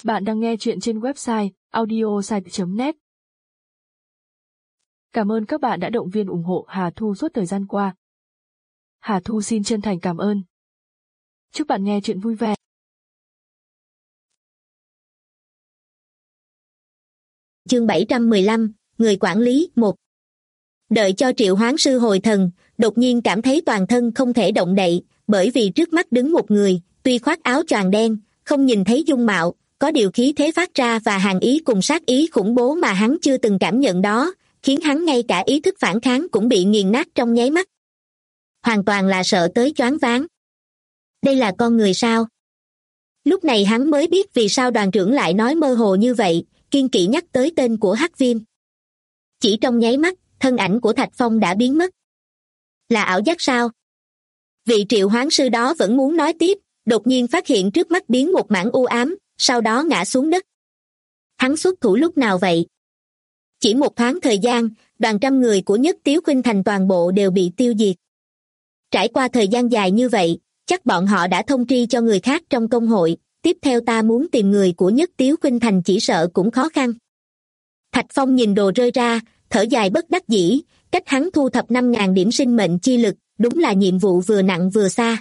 Bạn đang nghe chuyện trên website audiosite.net. Cảm ơn các bạn đã động viên ủng hộ Hà Thu suốt thời gian qua. Hà Thu xin chân thành cảm ơn. Chúc bạn nghe chuyện vui vẻ. Chương 715, Người quản lý 1. Đợi cho triệu hoán sư hồi thần, đột nhiên cảm thấy toàn thân không thể động đậy, bởi vì trước mắt đứng một người, tuy khoác áo choàng đen, không nhìn thấy dung mạo, có điều khí thế phát ra và hàn ý cùng sát ý khủng bố mà hắn chưa từng cảm nhận đó, khiến hắn ngay cả ý thức phản kháng cũng bị nghiền nát trong nháy mắt. Hoàn toàn là sợ tới choáng váng. Đây là con người sao? Lúc này hắn mới biết vì sao đoàn trưởng lại nói mơ hồ như vậy, kiên kỵ nhắc tới tên của Hắc Viêm. Chỉ trong nháy mắt, thân ảnh của Thạch Phong đã biến mất. Là ảo giác sao? Vị triệu hoán sư đó vẫn muốn nói tiếp, đột nhiên phát hiện trước mắt biến một mảng u ám, sau đó ngã xuống đất. Hắn xuất thủ lúc nào vậy? Chỉ một thoáng thời gian, đoàn trăm người của Nhất Tiếu Khuynh Thành toàn bộ đều bị tiêu diệt. Trải qua thời gian dài như vậy, chắc bọn họ đã thông tri cho người khác trong công hội, tiếp theo ta muốn tìm người của Nhất Tiếu Khuynh Thành chỉ sợ cũng khó khăn. Thạch Phong nhìn đồ rơi ra, thở dài bất đắc dĩ, cách hắn thu thập 5.000 điểm sinh mệnh chi lực, đúng là nhiệm vụ vừa nặng vừa xa.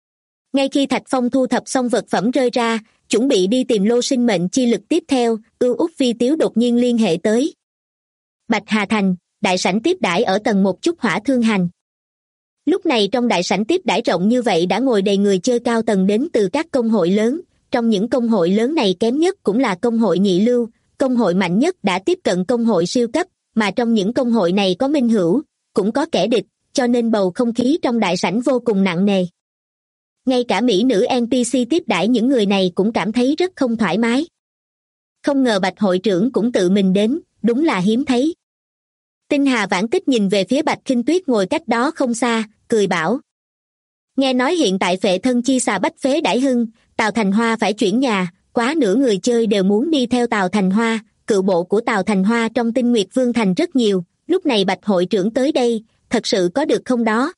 Ngay khi Thạch Phong thu thập xong vật phẩm rơi ra, chuẩn bị đi tìm lô sinh mệnh chi lực tiếp theo, Út Vi Tiếu đột nhiên liên hệ tới. Bạch Hà Thành, đại sảnh tiếp đãi ở tầng 1 Trúc Hỏa Thương Hành. Lúc này trong đại sảnh tiếp đãi rộng như vậy đã ngồi đầy người chơi cao tầng đến từ các công hội lớn, trong những công hội lớn này kém nhất cũng là công hội nhị lưu, công hội mạnh nhất đã tiếp cận công hội siêu cấp, mà trong những công hội này có minh hữu, cũng có kẻ địch, cho nên bầu không khí trong đại sảnh vô cùng nặng nề. Ngay cả mỹ nữ NPC tiếp đãi những người này cũng cảm thấy rất không thoải mái. Không ngờ Bạch hội trưởng cũng tự mình đến, đúng là hiếm thấy. Tinh Hà Vãn Tích nhìn về phía Bạch Khinh Tuyết ngồi cách đó không xa, cười bảo. Nghe nói hiện tại phệ thân chi xà bách phế đãi hưng, Tào Thành Hoa phải chuyển nhà, quá nửa người chơi đều muốn đi theo Tào Thành Hoa, cựu bộ của Tào Thành Hoa trong Tinh Nguyệt Vương Thành rất nhiều, lúc này Bạch hội trưởng tới đây, thật sự có được không đó?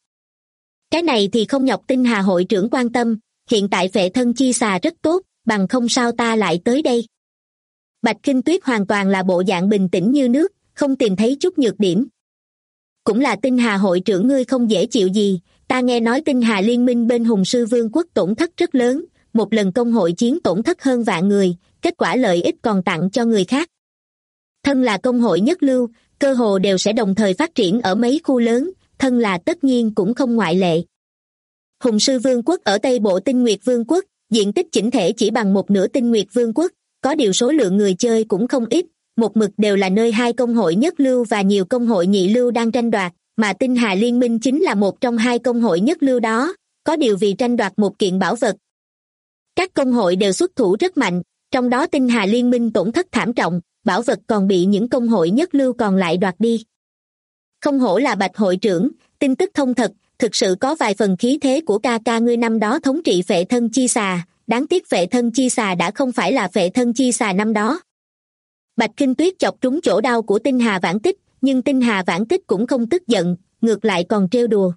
Cái này thì không nhọc Tinh Hà hội trưởng quan tâm, hiện tại phệ thân chi xà rất tốt, bằng không sao ta lại tới đây. Bạch Khinh Tuyết hoàn toàn là bộ dạng bình tĩnh như nước, không tìm thấy chút nhược điểm. Cũng là Tinh Hà hội trưởng ngươi không dễ chịu gì, ta nghe nói Tinh Hà liên minh bên Hùng Sư Vương quốc tổn thất rất lớn, một lần công hội chiến tổn thất hơn vạn người, kết quả lợi ích còn tặng cho người khác. Thân là công hội nhất lưu, cơ hồ đều sẽ đồng thời phát triển ở mấy khu lớn, thân là tất nhiên cũng không ngoại lệ. Hùng Sư Vương quốc ở Tây Bộ Tinh Nguyệt Vương quốc, diện tích chỉnh thể chỉ bằng một nửa Tinh Nguyệt Vương quốc, có điều số lượng người chơi cũng không ít, một mực đều là nơi hai công hội nhất lưu và nhiều công hội nhị lưu đang tranh đoạt, mà Tinh Hà Liên minh chính là một trong hai công hội nhất lưu đó, có điều vì tranh đoạt một kiện bảo vật. Các công hội đều xuất thủ rất mạnh, trong đó Tinh Hà Liên minh tổn thất thảm trọng, bảo vật còn bị những công hội nhất lưu còn lại đoạt đi. Không hổ là Bạch hội trưởng, tin tức thông thật, thực sự có vài phần khí thế của ca ca ngươi năm đó thống trị phệ thân chi xà, đáng tiếc phệ thân chi xà đã không phải là phệ thân chi xà năm đó. Bạch Khinh Tuyết chọc trúng chỗ đau của Tinh Hà Vãn Tích, nhưng Tinh Hà Vãn Tích cũng không tức giận, ngược lại còn trêu đùa.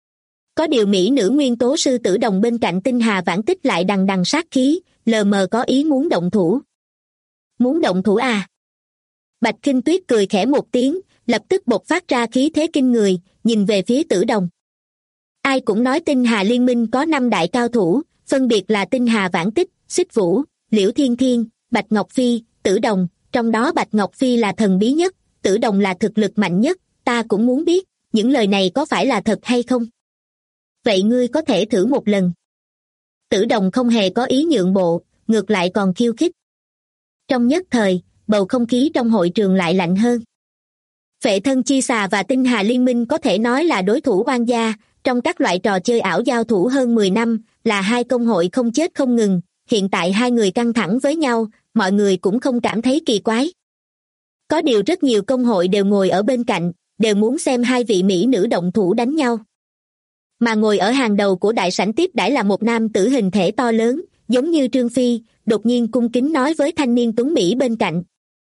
Có điều mỹ nữ nguyên tố sư tử đồng bên cạnh Tinh Hà Vãn Tích lại đằng đằng sát khí, lờ mờ có ý muốn động thủ. Muốn động thủ à? Bạch Khinh Tuyết cười khẽ một tiếng, lập tức bộc phát ra khí thế kinh người, nhìn về phía tử đồng. Ai cũng nói Tinh Hà liên minh có 5 đại cao thủ, phân biệt là Tinh Hà Vãn Tích, Xích Vũ, Liễu Thiên Thiên, Bạch Ngọc Phi, Tử Đồng, trong đó Bạch Ngọc Phi là thần bí nhất, Tử Đồng là thực lực mạnh nhất, ta cũng muốn biết, những lời này có phải là thật hay không? Vậy ngươi có thể thử một lần. Tử Đồng không hề có ý nhượng bộ, ngược lại còn khiêu khích. Trong nhất thời, bầu không khí trong hội trường lại lạnh hơn. Phệ thân chi xà và Tinh Hà liên minh có thể nói là đối thủ oan gia, trong các loại trò chơi ảo giao thủ hơn 10 năm, là hai công hội không chết không ngừng, hiện tại hai người căng thẳng với nhau, mọi người cũng không cảm thấy kỳ quái. Có điều rất nhiều công hội đều ngồi ở bên cạnh, đều muốn xem hai vị mỹ nữ động thủ đánh nhau. Mà ngồi ở hàng đầu của đại sảnh tiếp đãi là một nam tử hình thể to lớn, giống như Trương Phi, đột nhiên cung kính nói với thanh niên tuấn Mỹ bên cạnh.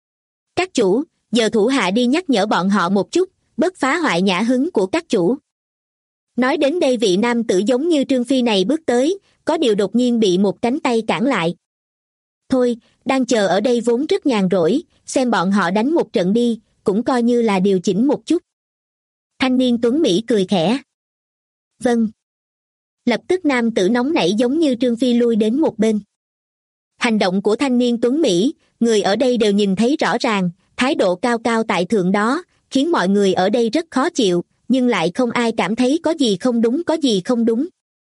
Các chủ, giờ thủ hạ đi nhắc nhở bọn họ một chút, bớt phá hoại nhã hứng của các chủ. Nói đến đây vị nam tử giống như Trương Phi này bước tới, có điều đột nhiên bị một cánh tay cản lại. Thôi, đang chờ ở đây vốn rất nhàn rỗi, xem bọn họ đánh một trận đi, cũng coi như là điều chỉnh một chút. Thanh niên tuấn Mỹ cười khẽ. Vâng. Lập tức nam tử nóng nảy giống như Trương Phi lui đến một bên. Hành động của thanh niên tuấn Mỹ, người ở đây đều nhìn thấy rõ ràng, thái độ cao cao tại thượng đó, khiến mọi người ở đây rất khó chịu, nhưng lại không ai cảm thấy có gì không đúng.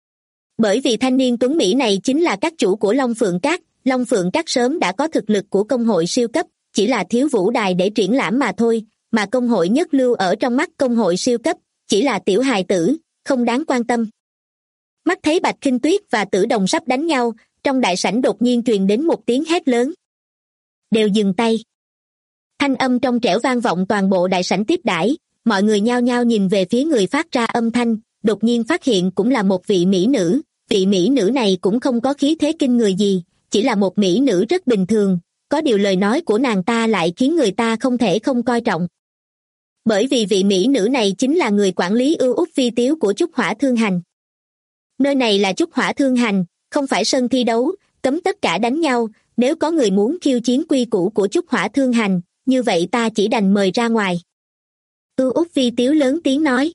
Bởi vì thanh niên tuấn Mỹ này chính là các chủ của Long Phượng Các. Long Phượng Các sớm đã có thực lực của công hội siêu cấp, chỉ là thiếu vũ đài để triển lãm mà thôi, mà công hội nhất lưu ở trong mắt công hội siêu cấp, chỉ là tiểu hài tử, không đáng quan tâm. Mắt thấy Bạch Khinh Tuyết và Tử Đồng sắp đánh nhau, trong đại sảnh đột nhiên truyền đến một tiếng hét lớn. Đều dừng tay. Thanh âm trong trẻo vang vọng toàn bộ đại sảnh tiếp đãi, mọi người nhao nhao nhìn về phía người phát ra âm thanh, đột nhiên phát hiện cũng là một vị mỹ nữ. Vị mỹ nữ này cũng không có khí thế kinh người gì, chỉ là một mỹ nữ rất bình thường, có điều lời nói của nàng ta lại khiến người ta không thể không coi trọng. Bởi vì vị mỹ nữ này chính là người quản lý ưu út phi tiếu của Trúc Hỏa Thương Hành. Nơi này là Trúc Hỏa Thương Hành, không phải sân thi đấu, cấm tất cả đánh nhau, nếu có người muốn khiêu chiến quy củ của Trúc Hỏa Thương Hành, như vậy ta chỉ đành mời ra ngoài. Ưu út phi tiếu lớn tiếng nói.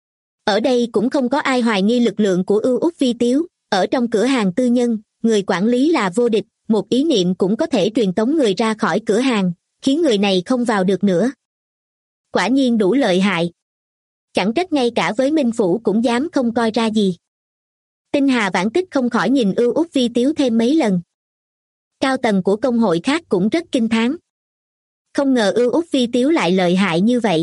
Ở đây cũng không có ai hoài nghi lực lượng của ưu út phi tiếu, ở trong cửa hàng tư nhân, người quản lý là vô địch, một ý niệm cũng có thể truyền tống người ra khỏi cửa hàng, khiến người này không vào được nữa. Quả nhiên đủ lợi hại. Chẳng trách ngay cả với Minh Phủ cũng dám không coi ra gì. Tinh Hà Vãn Tích không khỏi nhìn ưu út phi tiếu thêm mấy lần. Cao tầng của công hội khác cũng rất kinh thán. Không ngờ ưu út phi tiếu lại lợi hại như vậy.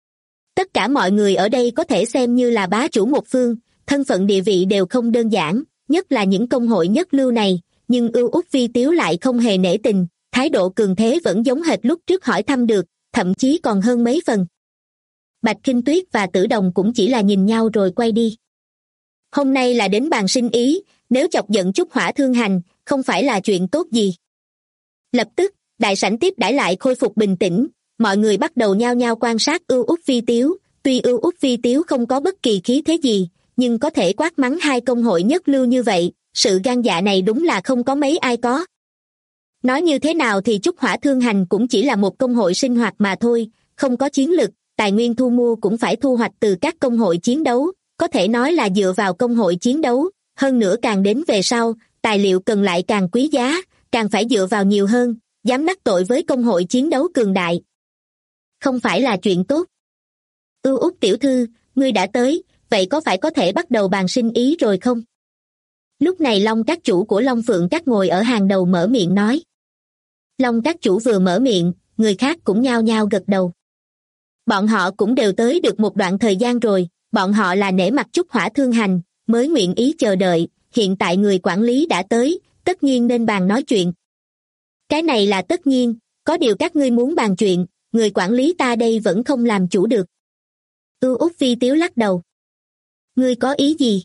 Tất cả mọi người ở đây có thể xem như là bá chủ một phương, thân phận địa vị đều không đơn giản, nhất là những công hội nhất lưu này, nhưng ưu út phi tiếu lại không hề nể tình, thái độ cường thế vẫn giống hệt lúc trước hỏi thăm được, thậm chí còn hơn mấy phần. Bạch Khinh Tuyết và Tử Đồng cũng chỉ là nhìn nhau rồi quay đi. Hôm nay là đến bàn sinh ý, nếu chọc giận Trúc Hỏa Thương Hành, không phải là chuyện tốt gì. Lập tức, đại sảnh tiếp đãi lại khôi phục bình tĩnh, mọi người bắt đầu nhao nhao quan sát ưu út phi tiếu. Tuy ưu út phi tiếu không có bất kỳ khí thế gì, nhưng có thể quát mắng hai công hội nhất lưu như vậy, sự gan dạ này đúng là không có mấy ai có. Nói như thế nào thì Trúc Hỏa Thương Hành cũng chỉ là một công hội sinh hoạt mà thôi, không có chiến lực, tài nguyên thu mua cũng phải thu hoạch từ các công hội chiến đấu, có thể nói là dựa vào công hội chiến đấu, hơn nữa càng đến về sau, tài liệu cần lại càng quý giá, càng phải dựa vào nhiều hơn, dám đắc tội với công hội chiến đấu cường đại. Không phải là chuyện tốt. Ưu út tiểu thư, ngươi đã tới, vậy có phải có thể bắt đầu bàn sinh ý rồi không? Lúc này Long Các chủ của Long Phượng Các ngồi ở hàng đầu mở miệng nói. Long Các chủ vừa mở miệng, người khác cũng nhao nhao gật đầu. Bọn họ cũng đều tới được một đoạn thời gian rồi, bọn họ là nể mặt Trúc Hỏa Thương Hành, mới nguyện ý chờ đợi, hiện tại người quản lý đã tới, tất nhiên nên bàn nói chuyện. Cái này là tất nhiên, có điều các ngươi muốn bàn chuyện, người quản lý ta đây vẫn không làm chủ được. Ưu út phi tiếu lắc đầu. Ngươi có ý gì?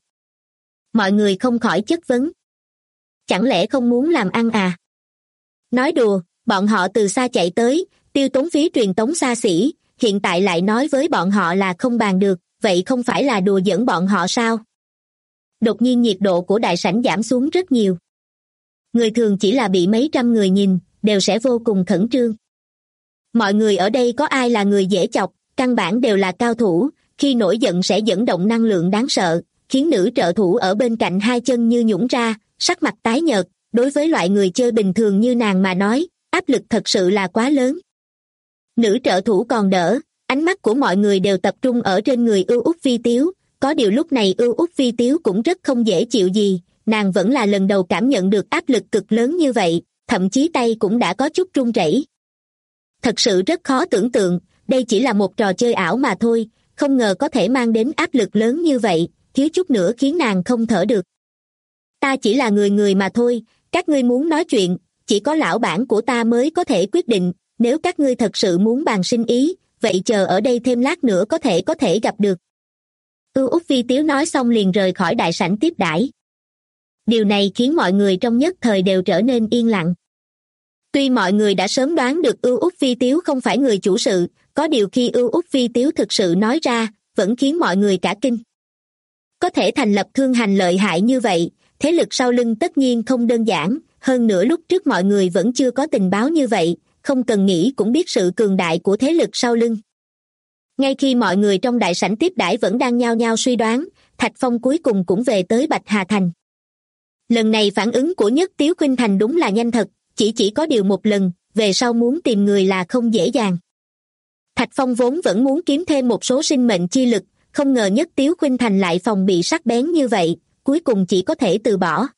Mọi người không khỏi chất vấn. Chẳng lẽ không muốn làm ăn à? Nói đùa, bọn họ từ xa chạy tới, tiêu tốn phí truyền tống xa xỉ, hiện tại lại nói với bọn họ là không bàn được, vậy không phải là đùa giỡn bọn họ sao? Đột nhiên nhiệt độ của đại sảnh giảm xuống rất nhiều. Người thường chỉ là bị mấy trăm người nhìn, đều sẽ vô cùng khẩn trương. Mọi người ở đây có ai là người dễ chọc, căn bản đều là cao thủ, khi nổi giận sẽ dẫn động năng lượng đáng sợ, khiến nữ trợ thủ ở bên cạnh hai chân như nhũn ra, sắc mặt tái nhợt, đối với loại người chơi bình thường như nàng mà nói, áp lực thật sự là quá lớn. Nữ trợ thủ còn đỡ, ánh mắt của mọi người đều tập trung ở trên người ưu út phi tiếu, có điều lúc này ưu út phi tiếu cũng rất không dễ chịu gì, nàng vẫn là lần đầu cảm nhận được áp lực cực lớn như vậy, thậm chí tay cũng đã có chút run rẩy. Thật sự rất khó tưởng tượng, đây chỉ là một trò chơi ảo mà thôi, không ngờ có thể mang đến áp lực lớn như vậy, thiếu chút nữa khiến nàng không thở được. Ta chỉ là người mà thôi, các ngươi muốn nói chuyện, chỉ có lão bản của ta mới có thể quyết định, nếu các ngươi thật sự muốn bàn sinh ý, vậy chờ ở đây thêm lát nữa có thể gặp được. Ưu út phi tiếu nói xong liền rời khỏi đại sảnh tiếp đãi. Điều này khiến mọi người trong nhất thời đều trở nên yên lặng. Tuy mọi người đã sớm đoán được ưu út phi tiếu không phải người chủ sự, có điều khi ưu út phi tiếu thực sự nói ra, vẫn khiến mọi người cả kinh. Có thể thành lập thương hành lợi hại như vậy, thế lực sau lưng tất nhiên không đơn giản, hơn nữa lúc trước mọi người vẫn chưa có tình báo như vậy, không cần nghĩ cũng biết sự cường đại của thế lực sau lưng. Ngay khi mọi người trong đại sảnh tiếp đãi vẫn đang nhao nhao suy đoán, Thạch Phong cuối cùng cũng về tới Bạch Hà Thành. Lần này phản ứng của Nhất Tiếu Khuynh Thành đúng là nhanh thật, chỉ có điều một lần, về sau muốn tìm người là không dễ dàng. Thạch Phong vốn vẫn muốn kiếm thêm một số sinh mệnh chi lực, không ngờ Nhất Tiếu Khuynh Thành lại phòng bị sắc bén như vậy, cuối cùng chỉ có thể từ bỏ.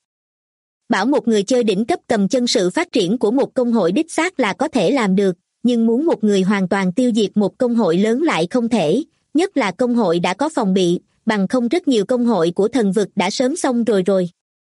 Bảo một người chơi đỉnh cấp cầm chân sự phát triển của một công hội đích xác là có thể làm được, nhưng muốn một người hoàn toàn tiêu diệt một công hội lớn lại không thể, nhất là công hội đã có phòng bị, bằng không rất nhiều công hội của thần vực đã sớm xong rồi.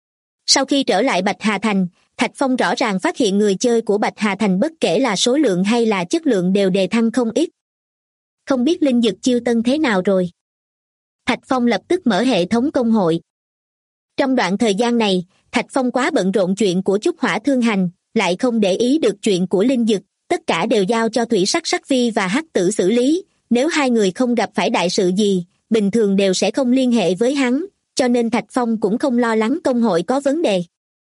Sau khi trở lại Bạch Hà Thành, Thạch Phong rõ ràng phát hiện người chơi của Bạch Hà Thành bất kể là số lượng hay là chất lượng đều đề thăng không ít. Không biết linh dực chiêu tân thế nào rồi? Thạch Phong lập tức mở hệ thống công hội. Trong đoạn thời gian này, Thạch Phong quá bận rộn chuyện của Trúc Hỏa Thương Hành, lại không để ý được chuyện của linh dực, tất cả đều giao cho Thủy Sắc Sắc Phi và Hắc Tử xử lý, nếu hai người không gặp phải đại sự gì, bình thường đều sẽ không liên hệ với hắn, cho nên Thạch Phong cũng không lo lắng công hội có vấn đề.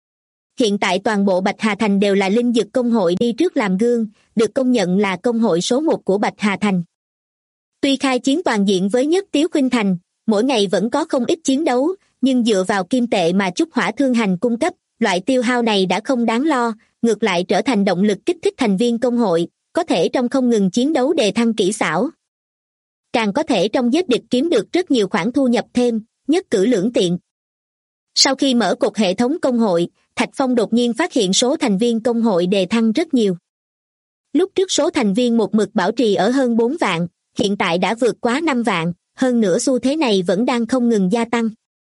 Hiện tại toàn bộ Bạch Hà Thành đều là linh dực công hội đi trước làm gương, được công nhận là công hội số 1 của Bạch Hà Thành. Tuy khai chiến toàn diện với Nhất Tiếu Khuynh Thành, mỗi ngày vẫn có không ít chiến đấu, nhưng dựa vào kim tệ mà Trúc Hỏa Thương Hành cung cấp, loại tiêu hao này đã không đáng lo, ngược lại trở thành động lực kích thích thành viên công hội, có thể trong không ngừng chiến đấu đề thăng kỹ xảo. Càng có thể trong giết địch kiếm được rất nhiều khoản thu nhập thêm, nhất cử lưỡng tiện. Sau khi mở cột hệ thống công hội, Thạch Phong đột nhiên phát hiện số thành viên công hội đề thăng rất nhiều. Lúc trước số thành viên một mực bảo trì ở hơn 4 vạn, hiện tại đã vượt quá 5 vạn, hơn nữa xu thế này vẫn đang không ngừng gia tăng.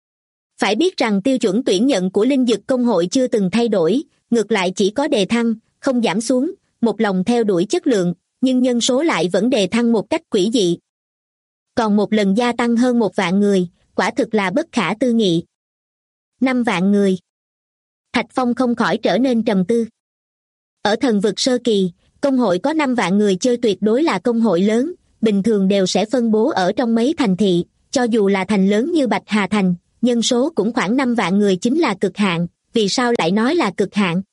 Phải biết rằng tiêu chuẩn tuyển nhận của linh dực công hội chưa từng thay đổi, ngược lại chỉ có đề thăng, không giảm xuống, một lòng theo đuổi chất lượng, nhưng nhân số lại vẫn đề thăng một cách quỷ dị. Còn một lần gia tăng hơn 1 vạn người, quả thực là bất khả tư nghị. 5 vạn người. Thạch Phong không khỏi trở nên trầm tư. Ở thần vực sơ kỳ, công hội có 5 vạn người chơi tuyệt đối là công hội lớn, bình thường đều sẽ phân bố ở trong mấy thành thị, cho dù là thành lớn như Bạch Hà Thành, nhân số cũng khoảng 5 vạn người chính là cực hạn, vì sao lại nói là cực hạn?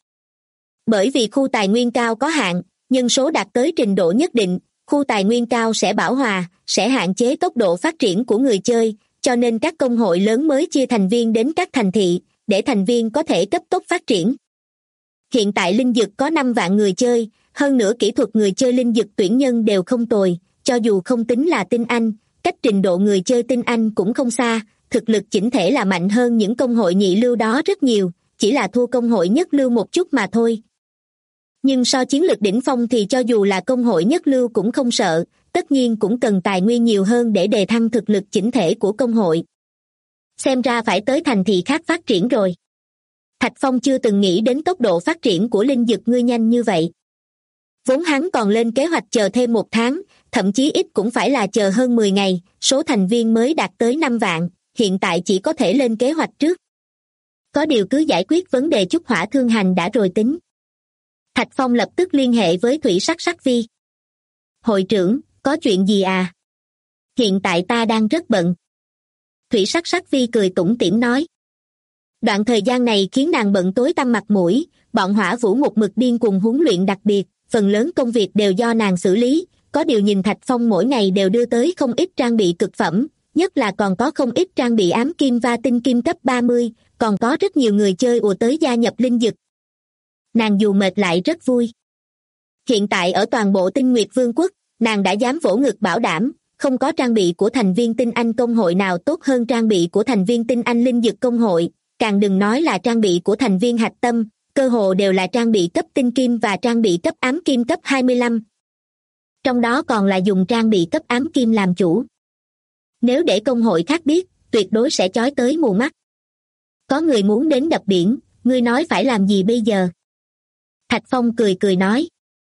Bởi vì khu tài nguyên cao có hạn, nhân số đạt tới trình độ nhất định, khu tài nguyên cao sẽ bão hòa, sẽ hạn chế tốc độ phát triển của người chơi, cho nên các công hội lớn mới chia thành viên đến các thành thị, để thành viên có thể cấp tốc phát triển. Hiện tại linh dực có 5 vạn người chơi, hơn nữa kỹ thuật người chơi linh dực tuyển nhân đều không tồi, cho dù không tính là tinh anh, cách trình độ người chơi tinh anh cũng không xa, thực lực chỉnh thể là mạnh hơn những công hội nhị lưu đó rất nhiều, chỉ là thua công hội nhất lưu một chút mà thôi. Nhưng so chiến lược đỉnh phong thì cho dù là công hội nhất lưu cũng không sợ, tất nhiên cũng cần tài nguyên nhiều hơn để đề thăng thực lực chỉnh thể của công hội. Xem ra phải tới thành thị khác phát triển rồi. Thạch Phong chưa từng nghĩ đến tốc độ phát triển của linh dực ngươi nhanh như vậy. Vốn hắn còn lên kế hoạch chờ thêm 1 tháng, thậm chí ít cũng phải là chờ hơn 10 ngày, số thành viên mới đạt tới 5 vạn, hiện tại chỉ có thể lên kế hoạch trước. Có điều cứ giải quyết vấn đề Trúc Hỏa Thương Hành đã rồi tính. Thạch Phong lập tức liên hệ với Thủy Sắc Sắc Vi. Hội trưởng, có chuyện gì à? Hiện tại ta đang rất bận. Thủy Sắc Sắc Vi cười tủm tỉm nói. Đoạn thời gian này khiến nàng bận tối tăm mặt mũi, bọn Hỏa Vũ một mực điên cuồng huấn luyện đặc biệt, phần lớn công việc đều do nàng xử lý, có điều nhìn Thạch Phong mỗi ngày đều đưa tới không ít trang bị cực phẩm, nhất là còn có không ít trang bị ám kim và tinh kim cấp 30, còn có rất nhiều người chơi ùa tới gia nhập linh dực. Nàng dù mệt lại rất vui. Hiện tại ở toàn bộ Tinh Nguyệt Vương quốc, nàng đã dám vỗ ngực bảo đảm, không có trang bị của thành viên tinh anh công hội nào tốt hơn trang bị của thành viên tinh anh linh dực công hội, càng đừng nói là trang bị của thành viên hạch tâm, cơ hồ đều là trang bị cấp tinh kim và trang bị cấp ám kim cấp 25. Trong đó còn là dùng trang bị cấp ám kim làm chủ. Nếu để công hội khác biết, tuyệt đối sẽ chói tới mù mắt. Có người muốn đến đập biển, ngươi nói phải làm gì bây giờ? Thạch Phong cười cười nói.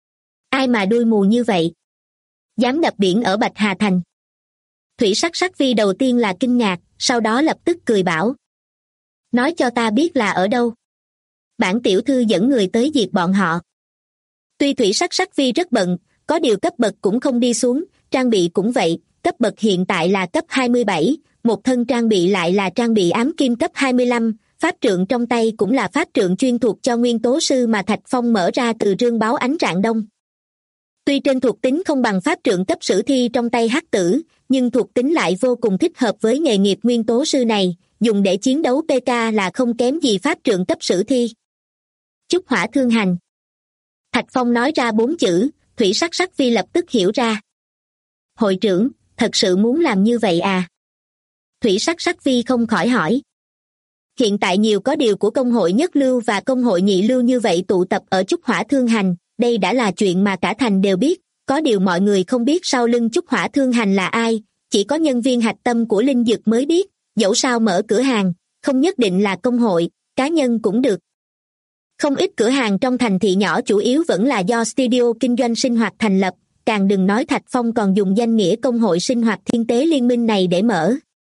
Ai mà đuôi mù như vậy? Dám đập biển ở Bạch Hà Thành. Thủy Sắc Sắc Vi đầu tiên là kinh ngạc, sau đó lập tức cười bảo. Nói cho ta biết là ở đâu. Bản tiểu thư dẫn người tới diệt bọn họ. Tuy Thủy Sắc Sắc Vi rất bận, có điều cấp bậc cũng không đi xuống, trang bị cũng vậy, cấp bậc hiện tại là cấp 27, một thân trang bị lại là trang bị ám kim cấp 25, pháp trượng trong tay cũng là pháp trượng chuyên thuộc cho nguyên tố sư mà Thạch Phong mở ra từ rương báo ánh rạng đông. Tuy trên thuộc tính không bằng pháp trượng cấp sử thi trong tay hắc tử, nhưng thuộc tính lại vô cùng thích hợp với nghề nghiệp nguyên tố sư này, dùng để chiến đấu PK là không kém gì pháp trượng cấp sử thi. Chúc hỏa thương hành. Thạch Phong nói ra 4 chữ, Thủy Sắc Sắc Vi lập tức hiểu ra. Hội trưởng, thật sự muốn làm như vậy à? Thủy Sắc Sắc Vi không khỏi hỏi. Hiện tại nhiều có điều của công hội nhất lưu và công hội nhị lưu như vậy tụ tập ở Chúc Hỏa Thương Hành, đây đã là chuyện mà cả thành đều biết, có điều mọi người không biết sau lưng Chúc Hỏa Thương Hành là ai, chỉ có nhân viên hạch tâm của Linh Dực mới biết, dẫu sao mở cửa hàng, không nhất định là công hội, cá nhân cũng được. Không ít cửa hàng trong thành thị nhỏ chủ yếu vẫn là do studio kinh doanh sinh hoạt thành lập, càng đừng nói Thạch Phong còn dùng danh nghĩa công hội sinh hoạt thiên tế liên minh này để mở.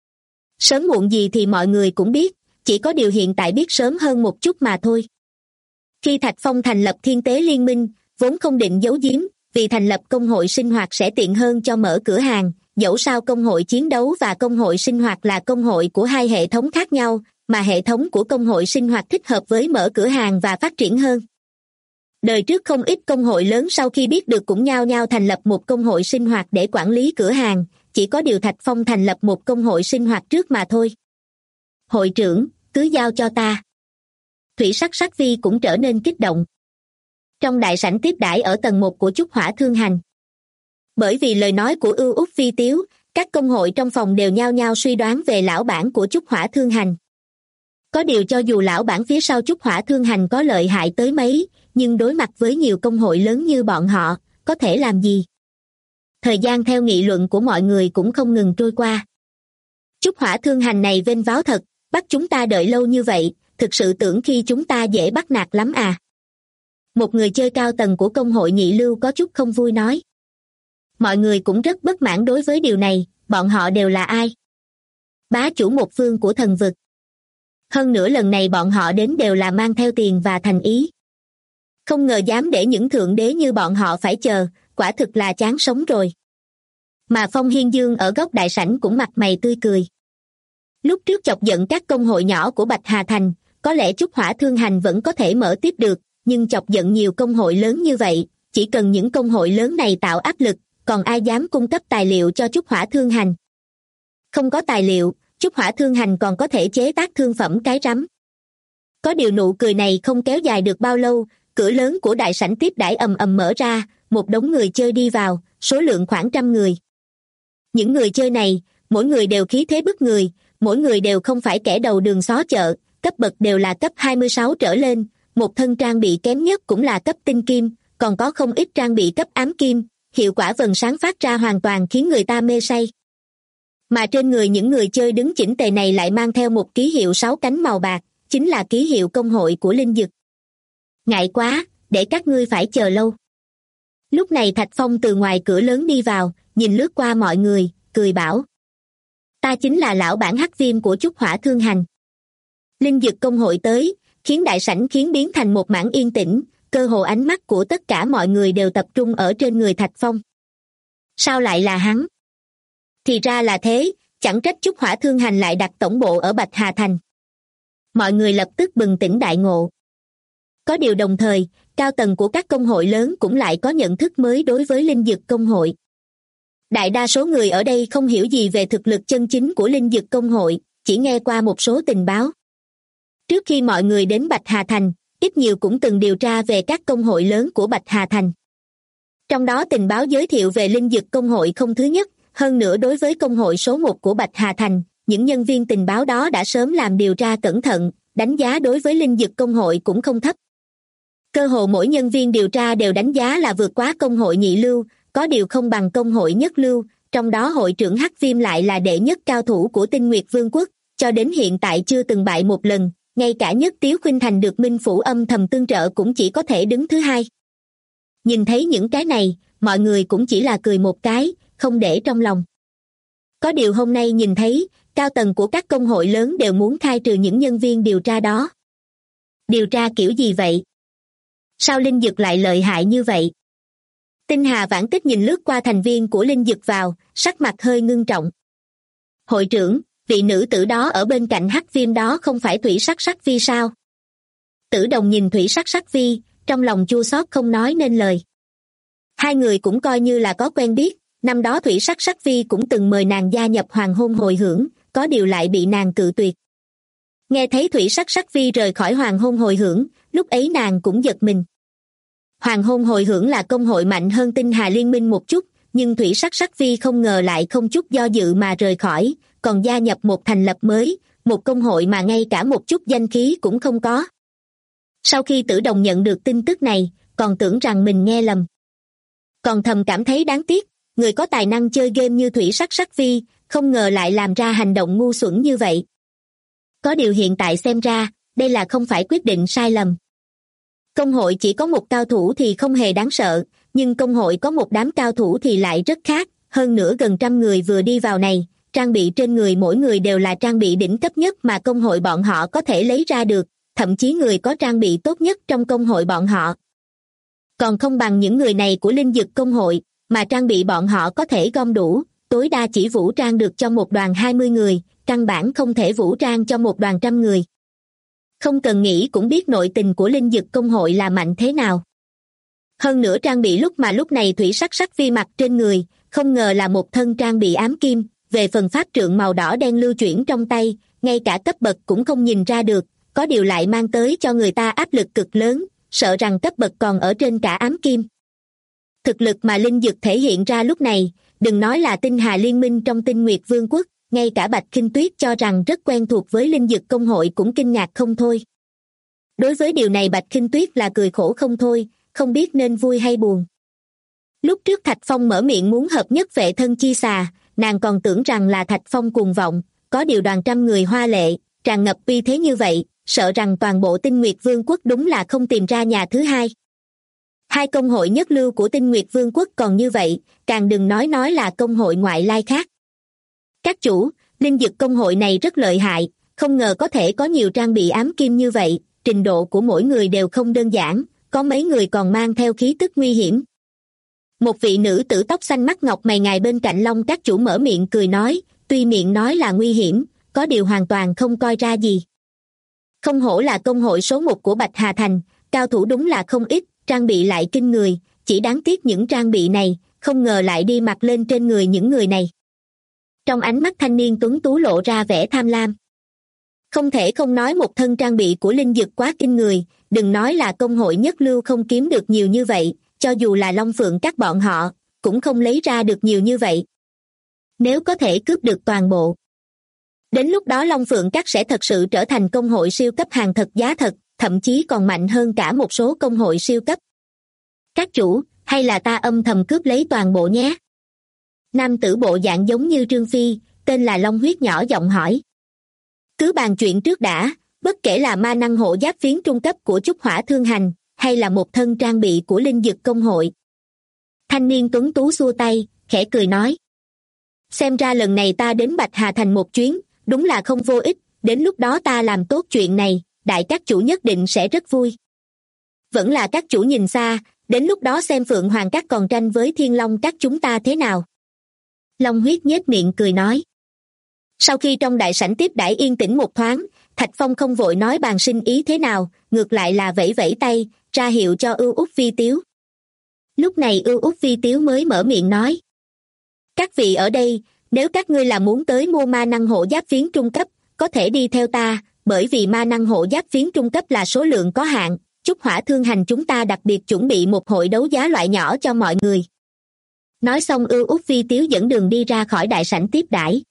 Sớm muộn gì thì mọi người cũng biết, chỉ có điều hiện tại biết sớm hơn một chút mà thôi. Khi Thạch Phong thành lập thiên tế liên minh, vốn không định giấu giếm, vì thành lập công hội sinh hoạt sẽ tiện hơn cho mở cửa hàng, dẫu sao công hội chiến đấu và công hội sinh hoạt là công hội của hai hệ thống khác nhau, mà hệ thống của công hội sinh hoạt thích hợp với mở cửa hàng và phát triển hơn. Đời trước không ít công hội lớn sau khi biết được cũng nhao nhao thành lập một công hội sinh hoạt để quản lý cửa hàng, chỉ có điều Thạch Phong thành lập một công hội sinh hoạt trước mà thôi. Hội trưởng, cứ giao cho ta. Thủy Sắc Sắc Vi cũng trở nên kích động. Trong đại sảnh tiếp đãi ở tầng 1 của Chúc Hỏa Thương Hành. Bởi vì lời nói của Ưu Úc Phi Tiếu, các công hội trong phòng đều nhao nhao suy đoán về lão bản của Chúc Hỏa Thương Hành. Có điều cho dù lão bản phía sau Chúc Hỏa Thương Hành có lợi hại tới mấy, nhưng đối mặt với nhiều công hội lớn như bọn họ, có thể làm gì? Thời gian theo nghị luận của mọi người cũng không ngừng trôi qua. Chúc Hỏa Thương Hành này vênh váo thật, bắt chúng ta đợi lâu như vậy, thực sự tưởng khi chúng ta dễ bắt nạt lắm à? Một người chơi cao tầng của công hội nhị lưu có chút không vui nói. Mọi người cũng rất bất mãn đối với điều này, bọn họ đều là ai? Bá chủ một phương của thần vực. Hơn nữa lần này bọn họ đến đều là mang theo tiền và thành ý. Không ngờ dám để những thượng đế như bọn họ phải chờ, quả thực là chán sống rồi. Mà Phong Hiên Dương ở góc đại sảnh cũng mặt mày tươi cười. Lúc trước chọc giận các công hội nhỏ của Bạch Hà Thành, có lẽ Chúc Hỏa Thương Hành vẫn có thể mở tiếp được, nhưng chọc giận nhiều công hội lớn như vậy, chỉ cần những công hội lớn này tạo áp lực, còn ai dám cung cấp tài liệu cho Chúc Hỏa Thương Hành? Không có tài liệu, Chúc Hỏa Thương Hành còn có thể chế tác thương phẩm cái rắm. Có điều nụ cười này không kéo dài được bao lâu, cửa lớn của đại sảnh tiếp đãi ầm ầm mở ra, một đống người chơi đi vào, số lượng khoảng 100 người. Những người chơi này, mỗi người đều khí thế bức người, mỗi người đều không phải kẻ đầu đường xó chợ, cấp bậc đều là cấp 26 trở lên, một thân trang bị kém nhất cũng là cấp tinh kim, còn có không ít trang bị cấp ám kim, hiệu quả vầng sáng phát ra hoàn toàn khiến người ta mê say. Mà trên người những người chơi đứng chỉnh tề này lại mang theo một ký hiệu 6 cánh màu bạc, chính là ký hiệu công hội của Linh Dực. Ngại quá, để các ngươi phải chờ lâu. Lúc này Thạch Phong từ ngoài cửa lớn đi vào, nhìn lướt qua mọi người, cười bảo. Ta chính là lão bản hắc viêm của Chúc Hỏa Thương Hành. Linh Dực công hội tới, khiến đại sảnh biến thành một mảng yên tĩnh, cơ hồ ánh mắt của tất cả mọi người đều tập trung ở trên người Thạch Phong. Sao lại là hắn? Thì ra là thế, chẳng trách Chúc Hỏa Thương Hành lại đặt tổng bộ ở Bạch Hà Thành. Mọi người lập tức bừng tỉnh đại ngộ. Có điều đồng thời, cao tầng của các công hội lớn cũng lại có nhận thức mới đối với Linh Dực công hội. Đại đa số người ở đây không hiểu gì về thực lực chân chính của Linh Dực công hội, chỉ nghe qua một số tình báo. Trước khi mọi người đến Bạch Hà Thành, ít nhiều cũng từng điều tra về các công hội lớn của Bạch Hà Thành. Trong đó tình báo giới thiệu về Linh Dực công hội không thứ nhất, hơn nữa đối với công hội số 1 của Bạch Hà Thành, những nhân viên tình báo đó đã sớm làm điều tra cẩn thận, đánh giá đối với Linh Dực công hội cũng không thấp. Cơ hồ mỗi nhân viên điều tra đều đánh giá là vượt quá công hội nhị lưu, có điều không bằng công hội nhất lưu, trong đó hội trưởng Hắc Viêm lại là đệ nhất cao thủ của Tinh Nguyệt Vương quốc, cho đến hiện tại chưa từng bại một lần, ngay cả Nhất Tiếu Khuynh Thành được Minh Phủ âm thầm tương trợ cũng chỉ có thể đứng thứ hai. Nhìn thấy những cái này, mọi người cũng chỉ là cười một cái, không để trong lòng. Có điều hôm nay nhìn thấy, cao tầng của các công hội lớn đều muốn khai trừ những nhân viên điều tra đó. Điều tra kiểu gì vậy? Sao Linh Dực lại lợi hại như vậy? Tinh Hà Vãn Tích nhìn lướt qua thành viên của Linh Dực vào, sắc mặt hơi ngưng trọng. Hội trưởng, Vị nữ tử đó ở bên cạnh Hắc Viêm đó không phải Thủy Sắc Sắc Vi sao? Tử Đồng nhìn Thủy Sắc Sắc Vi, trong lòng chua xót không nói nên lời. Hai người cũng coi như là có quen biết, năm đó Thủy Sắc Sắc Vi cũng từng mời nàng gia nhập Hoàng Hôn Hồi Hưởng, có điều lại bị nàng cự tuyệt. Nghe thấy Thủy Sắc Sắc Vi rời khỏi Hoàng Hôn Hồi Hưởng, lúc ấy nàng cũng giật mình. Hoàng Hôn Hồi Hưởng là công hội mạnh hơn Tinh Hà Liên Minh một chút, nhưng Thủy Sắc Sắc Vi không ngờ lại không chút do dự mà rời khỏi, còn gia nhập một thành lập mới, một công hội mà ngay cả một chút danh khí cũng không có. Sau khi Tử Đồng nhận được tin tức này, còn tưởng rằng mình nghe lầm. Còn thầm cảm thấy đáng tiếc, người có tài năng chơi game như Thủy Sắc Sắc Vi, không ngờ lại làm ra hành động ngu xuẩn như vậy. Có điều hiện tại xem ra, đây là không phải quyết định sai lầm. Công hội chỉ có một cao thủ thì không hề đáng sợ, nhưng công hội có một đám cao thủ thì lại rất khác, hơn nữa gần 100 người vừa đi vào này, trang bị trên người mỗi người đều là trang bị đỉnh cấp nhất mà công hội bọn họ có thể lấy ra được, thậm chí người có trang bị tốt nhất trong công hội bọn họ. Còn không bằng những người này của linh dực công hội, mà trang bị bọn họ có thể gom đủ, tối đa chỉ vũ trang được cho một đoàn 20 người, căn bản không thể vũ trang cho một đoàn 100 người. Không cần nghĩ cũng biết nội tình của linh dực công hội là mạnh thế nào. Hơn nữa trang bị lúc này Thủy Sắc Sắc Vi mặc trên người, không ngờ là một thân trang bị ám kim, về phần pháp trượng màu đỏ đen lưu chuyển trong tay, ngay cả cấp bậc cũng không nhìn ra được, có điều lại mang tới cho người ta áp lực cực lớn, sợ rằng cấp bậc còn ở trên cả ám kim. Thực lực mà linh dực thể hiện ra lúc này, đừng nói là Tinh Hà Liên Minh trong Tinh Nguyệt Vương quốc, ngay cả Bạch Khinh Tuyết cho rằng rất quen thuộc với linh dực công hội cũng kinh ngạc không thôi. Đối với điều này Bạch Khinh Tuyết là cười khổ không thôi, không biết nên vui hay buồn. Lúc trước Thạch Phong mở miệng muốn hợp nhất vệ thân chi xà, nàng còn tưởng rằng là Thạch Phong cuồng vọng, có điều đoàn 100 người hoa lệ, tràn ngập uy thế như vậy, sợ rằng toàn bộ Tinh Nguyệt Vương quốc đúng là không tìm ra nhà thứ hai. Hai công hội nhất lưu của Tinh Nguyệt Vương quốc còn như vậy, càng đừng nói là công hội ngoại lai khác. Các chủ, linh dực công hội này rất lợi hại, không ngờ có thể có nhiều trang bị ám kim như vậy, trình độ của mỗi người đều không đơn giản, có mấy người còn mang theo khí tức nguy hiểm. Một vị nữ tử tóc xanh mắt ngọc mày ngài bên cạnh Long các chủ mở miệng cười nói, tuy miệng nói là nguy hiểm, có điều hoàn toàn không coi ra gì. Không hổ là công hội số 1 của Bạch Hà Thành, cao thủ đúng là không ít, trang bị lại kinh người, chỉ đáng tiếc những trang bị này, không ngờ lại đi mặc lên trên người những người này. Trong ánh mắt thanh niên tuấn tú lộ ra vẻ tham lam. Không thể không nói một thân trang bị của linh dực quá kinh người, đừng nói là công hội nhất lưu không kiếm được nhiều như vậy, cho dù là Long Phượng các bọn họ, cũng không lấy ra được nhiều như vậy. Nếu có thể cướp được toàn bộ, đến lúc đó Long Phượng các sẽ thật sự trở thành công hội siêu cấp hàng thật giá thật, thậm chí còn mạnh hơn cả một số công hội siêu cấp. Các chủ, hay là ta âm thầm cướp lấy toàn bộ nhé? Nam tử bộ dạng giống như Trương Phi, tên là Long Huyết nhỏ giọng hỏi. Cứ bàn chuyện trước đã, bất kể là ma năng hộ giáp phiến trung cấp của Trúc Hỏa Thương Hành, hay là một thân trang bị của linh dực công hội. Thanh niên tuấn tú xua tay, khẽ cười nói. Xem ra lần này ta đến Bạch Hà Thành một chuyến, đúng là không vô ích, đến lúc đó ta làm tốt chuyện này, đại các chủ nhất định sẽ rất vui. Vẫn là các chủ nhìn xa, đến lúc đó xem Phượng Hoàng các còn tranh với Thiên Long các chúng ta thế nào. Long Huyết nhếch miệng cười nói. Sau khi trong đại sảnh tiếp đãi yên tĩnh một thoáng, Thạch Phong không vội nói bàn sinh ý thế nào, ngược lại là vẫy vẫy tay, ra hiệu cho Ưu Úc Vi Tiếu. Lúc này Ưu Úc Vi Tiếu mới mở miệng nói. Các vị ở đây, nếu các ngươi là muốn tới mua ma năng hộ giáp phiến trung cấp, có thể đi theo ta, bởi vì ma năng hộ giáp phiến trung cấp là số lượng có hạn, Trúc Hỏa Thương Hành chúng ta đặc biệt chuẩn bị một hội đấu giá loại nhỏ cho mọi người. Nói xong Ưu Úc Vi Tiếu dẫn đường đi ra khỏi đại sảnh tiếp đãi.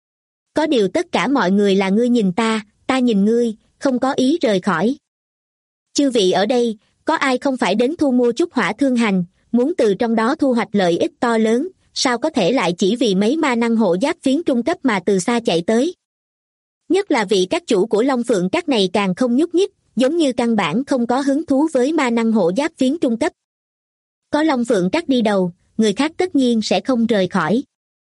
Có điều tất cả mọi người là ngươi nhìn ta nhìn ngươi, không có ý rời khỏi. Chư vị ở đây, có ai không phải đến thu mua Trúc Hỏa Thương Hành, muốn từ trong đó thu hoạch lợi ích to lớn, sao có thể lại chỉ vì mấy ma năng hộ giáp phiến trung cấp mà từ xa chạy tới. Nhất là vị các chủ của Long Phượng các này càng không nhúc nhích, giống như căn bản không có hứng thú với ma năng hộ giáp phiến trung cấp. Có Long Phượng các đi đầu, người khác tất nhiên sẽ không rời khỏi.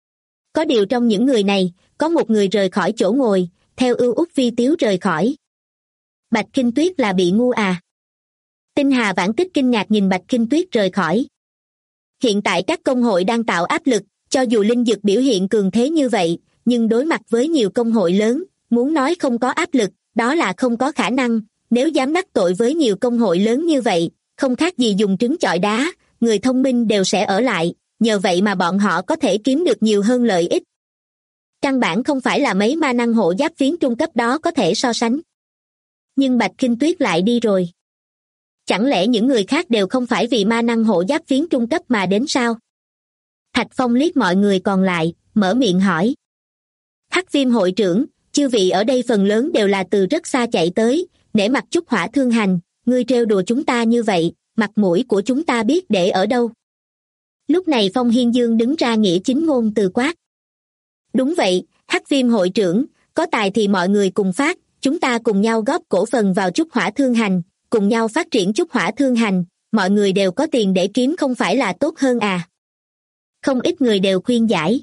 Có điều trong những người này, có một người rời khỏi chỗ ngồi, theo Ưu Úc Vi Tiếu rời khỏi. Bạch Khinh Tuyết là bị ngu à? Tinh Hà Vãn Tích kinh ngạc nhìn Bạch Khinh Tuyết rời khỏi. Hiện tại các công hội đang tạo áp lực, cho dù linh dực biểu hiện cường thế như vậy, nhưng đối mặt với nhiều công hội lớn, muốn nói không có áp lực, đó là không có khả năng. Nếu dám đắc tội với nhiều công hội lớn như vậy, không khác gì dùng trứng chọi đá, người thông minh đều sẽ ở lại, nhờ vậy mà bọn họ có thể kiếm được nhiều hơn lợi ích. Căn bản không phải là mấy ma năng hộ giáp phiến trung cấp đó có thể so sánh. Nhưng Bạch Kinh Tuyết lại đi rồi. Chẳng lẽ những người khác đều không phải vì ma năng hộ giáp phiến trung cấp mà đến sao? Thạch Phong liếc mọi người còn lại, mở miệng hỏi. Hắc Viêm hội trưởng, chư vị ở đây phần lớn đều là từ rất xa chạy tới, nể mặt chút Hỏa Thương Hành, ngươi trêu đùa chúng ta như vậy, mặt mũi của chúng ta biết để ở đâu. Lúc này Phong Hiên Dương đứng ra nghĩa chính ngôn từ quát. Đúng vậy, Hắc Viêm hội trưởng, có tài thì mọi người cùng phát, chúng ta cùng nhau góp cổ phần vào chút Hỏa Thương Hành, cùng nhau phát triển chút Hỏa Thương Hành, mọi người đều có tiền để kiếm không phải là tốt hơn à? Không ít người đều khuyên giải.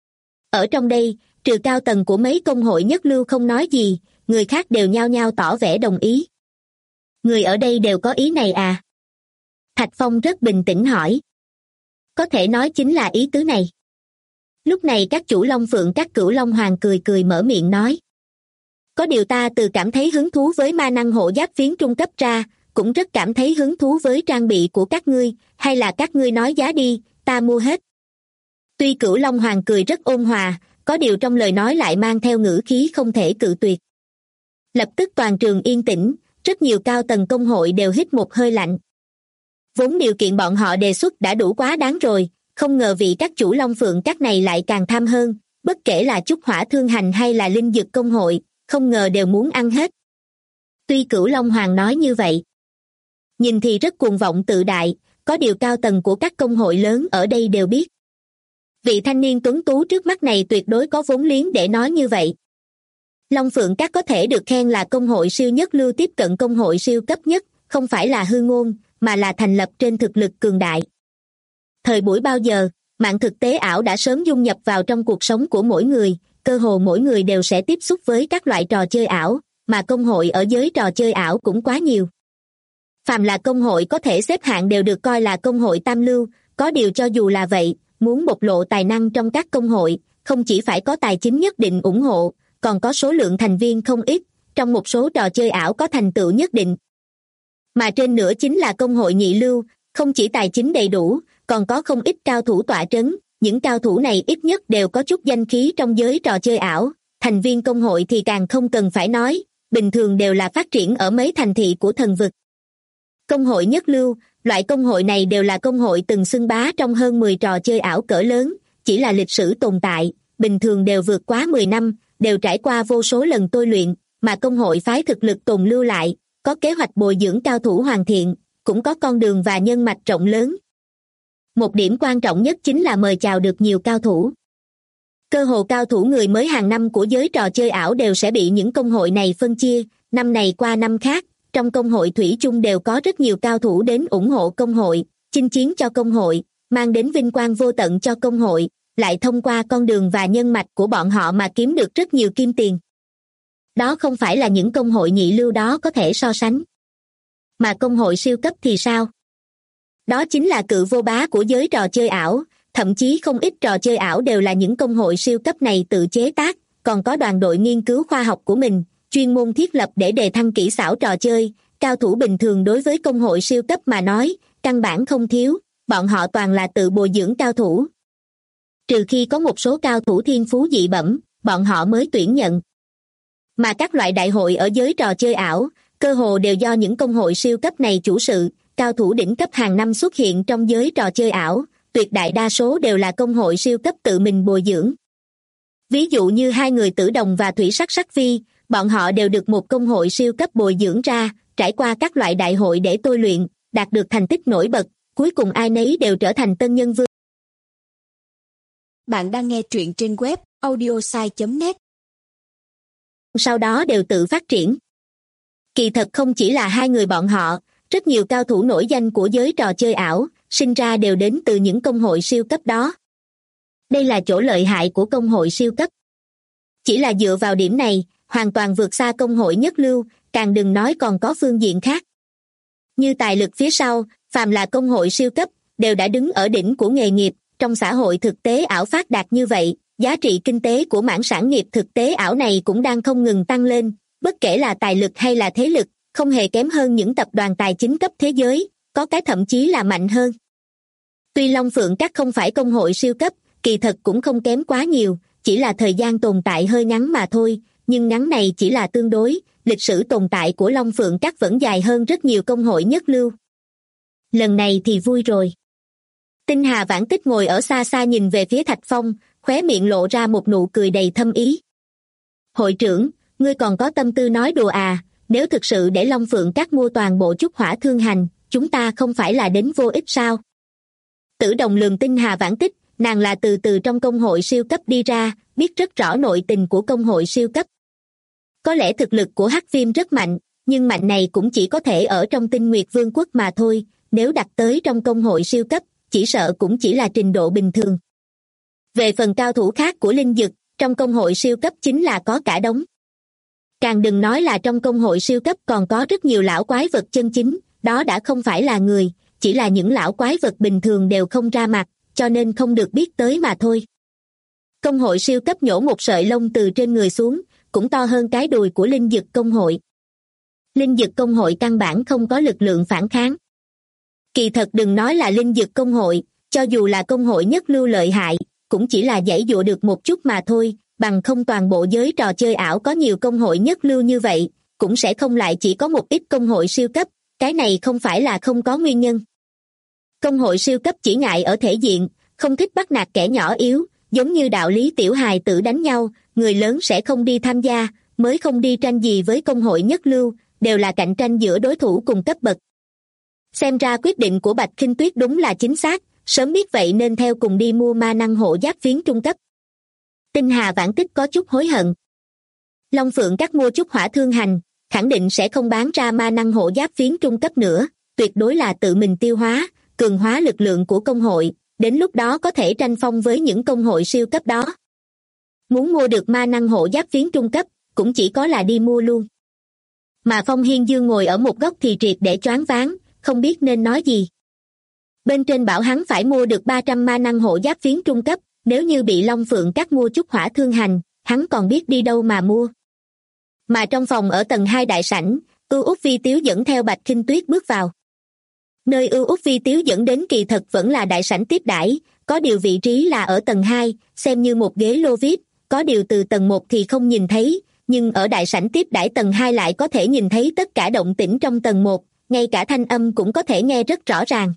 Ở trong đây, trừ cao tầng của mấy công hội nhất lưu không nói gì, người khác đều nhao nhao tỏ vẻ đồng ý. Người ở đây đều có ý này à? Thạch Phong rất bình tĩnh hỏi. Có thể nói chính là ý tứ này. Lúc này các chủ Long Phượng các cửu Long Hoàng cười cười mở miệng nói. Có điều ta từ cảm thấy hứng thú với ma năng hộ giáp phiến trung cấp ra, cũng rất cảm thấy hứng thú với trang bị của các ngươi, hay là các ngươi nói giá đi, ta mua hết. Tuy cửu Long Hoàng cười rất ôn hòa, có điều trong lời nói lại mang theo ngữ khí không thể cự tuyệt. Lập tức toàn trường yên tĩnh, rất nhiều cao tầng công hội đều hít một hơi lạnh. Vốn điều kiện bọn họ đề xuất đã đủ quá đáng rồi, không ngờ vị các chủ Long Phượng các này lại càng tham hơn, bất kể là chút Hỏa Thương Hành hay là linh dược công hội, không ngờ đều muốn ăn hết. Tuy cửu Long Hoàng nói như vậy, nhìn thì rất cuồng vọng tự đại, có điều cao tầng của các công hội lớn ở đây đều biết. Vị thanh niên tuấn tú trước mắt này tuyệt đối có vốn liếng để nói như vậy. Long Phượng các có thể được khen là công hội siêu nhất lưu tiếp cận công hội siêu cấp nhất, không phải là hư ngôn, mà là thành lập trên thực lực cường đại. Thời buổi bao giờ, mạng thực tế ảo đã sớm dung nhập vào trong cuộc sống của mỗi người, cơ hồ mỗi người đều sẽ tiếp xúc với các loại trò chơi ảo, mà công hội ở giới trò chơi ảo cũng quá nhiều. Phàm là công hội có thể xếp hạng đều được coi là công hội tam lưu, có điều cho dù là vậy, muốn bộc lộ tài năng trong các công hội, không chỉ phải có tài chính nhất định ủng hộ, còn có số lượng thành viên không ít, trong một số trò chơi ảo có thành tựu nhất định. Mà trên nữa chính là công hội nhị lưu, không chỉ tài chính đầy đủ, còn có không ít cao thủ tọa trấn, những cao thủ này ít nhất đều có chút danh khí trong giới trò chơi ảo, thành viên công hội thì càng không cần phải nói, bình thường đều là phát triển ở mấy thành thị của thần vực. Công hội nhất lưu, loại công hội này đều là công hội từng xưng bá trong hơn 10 trò chơi ảo cỡ lớn, chỉ là lịch sử tồn tại, bình thường đều vượt quá 10 năm, đều trải qua vô số lần tôi luyện, mà công hội phái thực lực tồn lưu lại, có kế hoạch bồi dưỡng cao thủ hoàn thiện, cũng có con đường và nhân mạch rộng lớn. Một điểm quan trọng nhất chính là mời chào được nhiều cao thủ. Cơ hồ cao thủ người mới hàng năm của giới trò chơi ảo đều sẽ bị những công hội này phân chia, năm này qua năm khác, trong công hội thủy chung đều có rất nhiều cao thủ đến ủng hộ công hội, chinh chiến cho công hội, mang đến vinh quang vô tận cho công hội, lại thông qua con đường và nhân mạch của bọn họ mà kiếm được rất nhiều kim tiền. Đó không phải là những công hội nhị lưu đó có thể so sánh. Mà công hội siêu cấp thì sao? Đó chính là cự vô bá của giới trò chơi ảo, thậm chí không ít trò chơi ảo đều là những công hội siêu cấp này tự chế tác, còn có đoàn đội nghiên cứu khoa học của mình, chuyên môn thiết lập để đề thăng kỹ xảo trò chơi, cao thủ bình thường đối với công hội siêu cấp mà nói, căn bản không thiếu, bọn họ toàn là tự bồi dưỡng cao thủ. Trừ khi có một số cao thủ thiên phú dị bẩm, bọn họ mới tuyển nhận. Mà các loại đại hội ở giới trò chơi ảo, cơ hồ đều do những công hội siêu cấp này chủ sự, cao thủ đỉnh cấp hàng năm xuất hiện trong giới trò chơi ảo, tuyệt đại đa số đều là công hội siêu cấp tự mình bồi dưỡng. Ví dụ như hai người Tử Đồng và Thủy Sắc Sắc Phi, bọn họ đều được một công hội siêu cấp bồi dưỡng ra, trải qua các loại đại hội để tôi luyện, đạt được thành tích nổi bật, cuối cùng ai nấy đều trở thành tân nhân vương. Bạn đang nghe truyện trên web audiosai.net. Sau đó đều tự phát triển. Kỳ thật không chỉ là hai người bọn họ, rất nhiều cao thủ nổi danh của giới trò chơi ảo, sinh ra đều đến từ những công hội siêu cấp đó. Đây là chỗ lợi hại của công hội siêu cấp. Chỉ là dựa vào điểm này, hoàn toàn vượt xa công hội nhất lưu, càng đừng nói còn có phương diện khác. Như tài lực phía sau, phàm là công hội siêu cấp, đều đã đứng ở đỉnh của nghề nghiệp, trong xã hội thực tế ảo phát đạt như vậy, giá trị kinh tế của mảng sản nghiệp thực tế ảo này cũng đang không ngừng tăng lên, bất kể là tài lực hay là thế lực, không hề kém hơn những tập đoàn tài chính cấp thế giới, có cái thậm chí là mạnh hơn. Tuy Long Phượng Các không phải công hội siêu cấp, kỳ thật cũng không kém quá nhiều, chỉ là thời gian tồn tại hơi ngắn mà thôi, nhưng ngắn này chỉ là tương đối, lịch sử tồn tại của Long Phượng Các vẫn dài hơn rất nhiều công hội nhất lưu. Lần này thì vui rồi. Tinh Hà Vãn Tích ngồi ở xa xa nhìn về phía Thạch Phong, khóe miệng lộ ra một nụ cười đầy thâm ý. Hội trưởng, ngươi còn có tâm tư nói đùa à, nếu thực sự để Long Phượng Các mua toàn bộ Trúc Hỏa Thương Hành, chúng ta không phải là đến vô ích sao? Tử Đồng lườm Tinh Hà Vãn Tích, nàng là từ trong công hội siêu cấp đi ra, biết rất rõ nội tình của công hội siêu cấp. Có lẽ thực lực của Hắc Viêm rất mạnh, nhưng mạnh này cũng chỉ có thể ở trong Tinh Nguyệt Vương quốc mà thôi, nếu đặt tới trong công hội siêu cấp, chỉ sợ cũng chỉ là trình độ bình thường. Về phần cao thủ khác của linh dực, trong công hội siêu cấp chính là có cả đống. Càng đừng nói là trong công hội siêu cấp còn có rất nhiều lão quái vật chân chính, đó đã không phải là người, chỉ là những lão quái vật bình thường đều không ra mặt, cho nên không được biết tới mà thôi. Công hội siêu cấp nhổ một sợi lông từ trên người xuống, cũng to hơn cái đùi của linh dực công hội. Linh dực công hội căn bản không có lực lượng phản kháng. Kỳ thật đừng nói là linh dực công hội, cho dù là công hội nhất lưu lợi hại, cũng chỉ là giãy giụa được một chút mà thôi, bằng không toàn bộ giới trò chơi ảo có nhiều công hội nhất lưu như vậy, cũng sẽ không lại chỉ có một ít công hội siêu cấp, cái này không phải là không có nguyên nhân. Công hội siêu cấp chỉ ngại ở thể diện, không thích bắt nạt kẻ nhỏ yếu, giống như đạo lý tiểu hài tử đánh nhau, người lớn sẽ không đi tham gia, mới không đi tranh gì với công hội nhất lưu, đều là cạnh tranh giữa đối thủ cùng cấp bậc. Xem ra quyết định của Bạch Khinh Tuyết đúng là chính xác, sớm biết vậy nên theo cùng đi mua ma năng hộ giáp phiến trung cấp. Tinh Hà Vãn Tích có chút hối hận. Long Phượng Các mua Trúc Hỏa Thương Hành, khẳng định sẽ không bán ra ma năng hộ giáp phiến trung cấp nữa, tuyệt đối là tự mình tiêu hóa, cường hóa lực lượng của công hội, đến lúc đó có thể tranh phong với những công hội siêu cấp đó. Muốn mua được ma năng hộ giáp phiến trung cấp, cũng chỉ có là đi mua luôn. Mà Phong Hiên Dương ngồi ở một góc thì triệt để choáng váng, không biết nên nói gì. Bên trên bảo hắn phải mua được 300 ma năng hộ giáp phiến trung cấp, nếu như bị Long Phượng Các mua Trúc Hỏa Thương Hành, hắn còn biết đi đâu mà mua. Mà trong phòng ở tầng 2 đại sảnh, Ưu Úc Vi Tiếu dẫn theo Bạch Khinh Tuyết bước vào. Nơi Ưu Úc Vi Tiếu dẫn đến kỳ thật vẫn là đại sảnh tiếp đãi, có điều vị trí là ở tầng 2, xem như một ghế lô VIP, có điều từ tầng 1 thì không nhìn thấy, nhưng ở đại sảnh tiếp đãi tầng 2 lại có thể nhìn thấy tất cả động tĩnh trong tầng 1, ngay cả thanh âm cũng có thể nghe rất rõ ràng.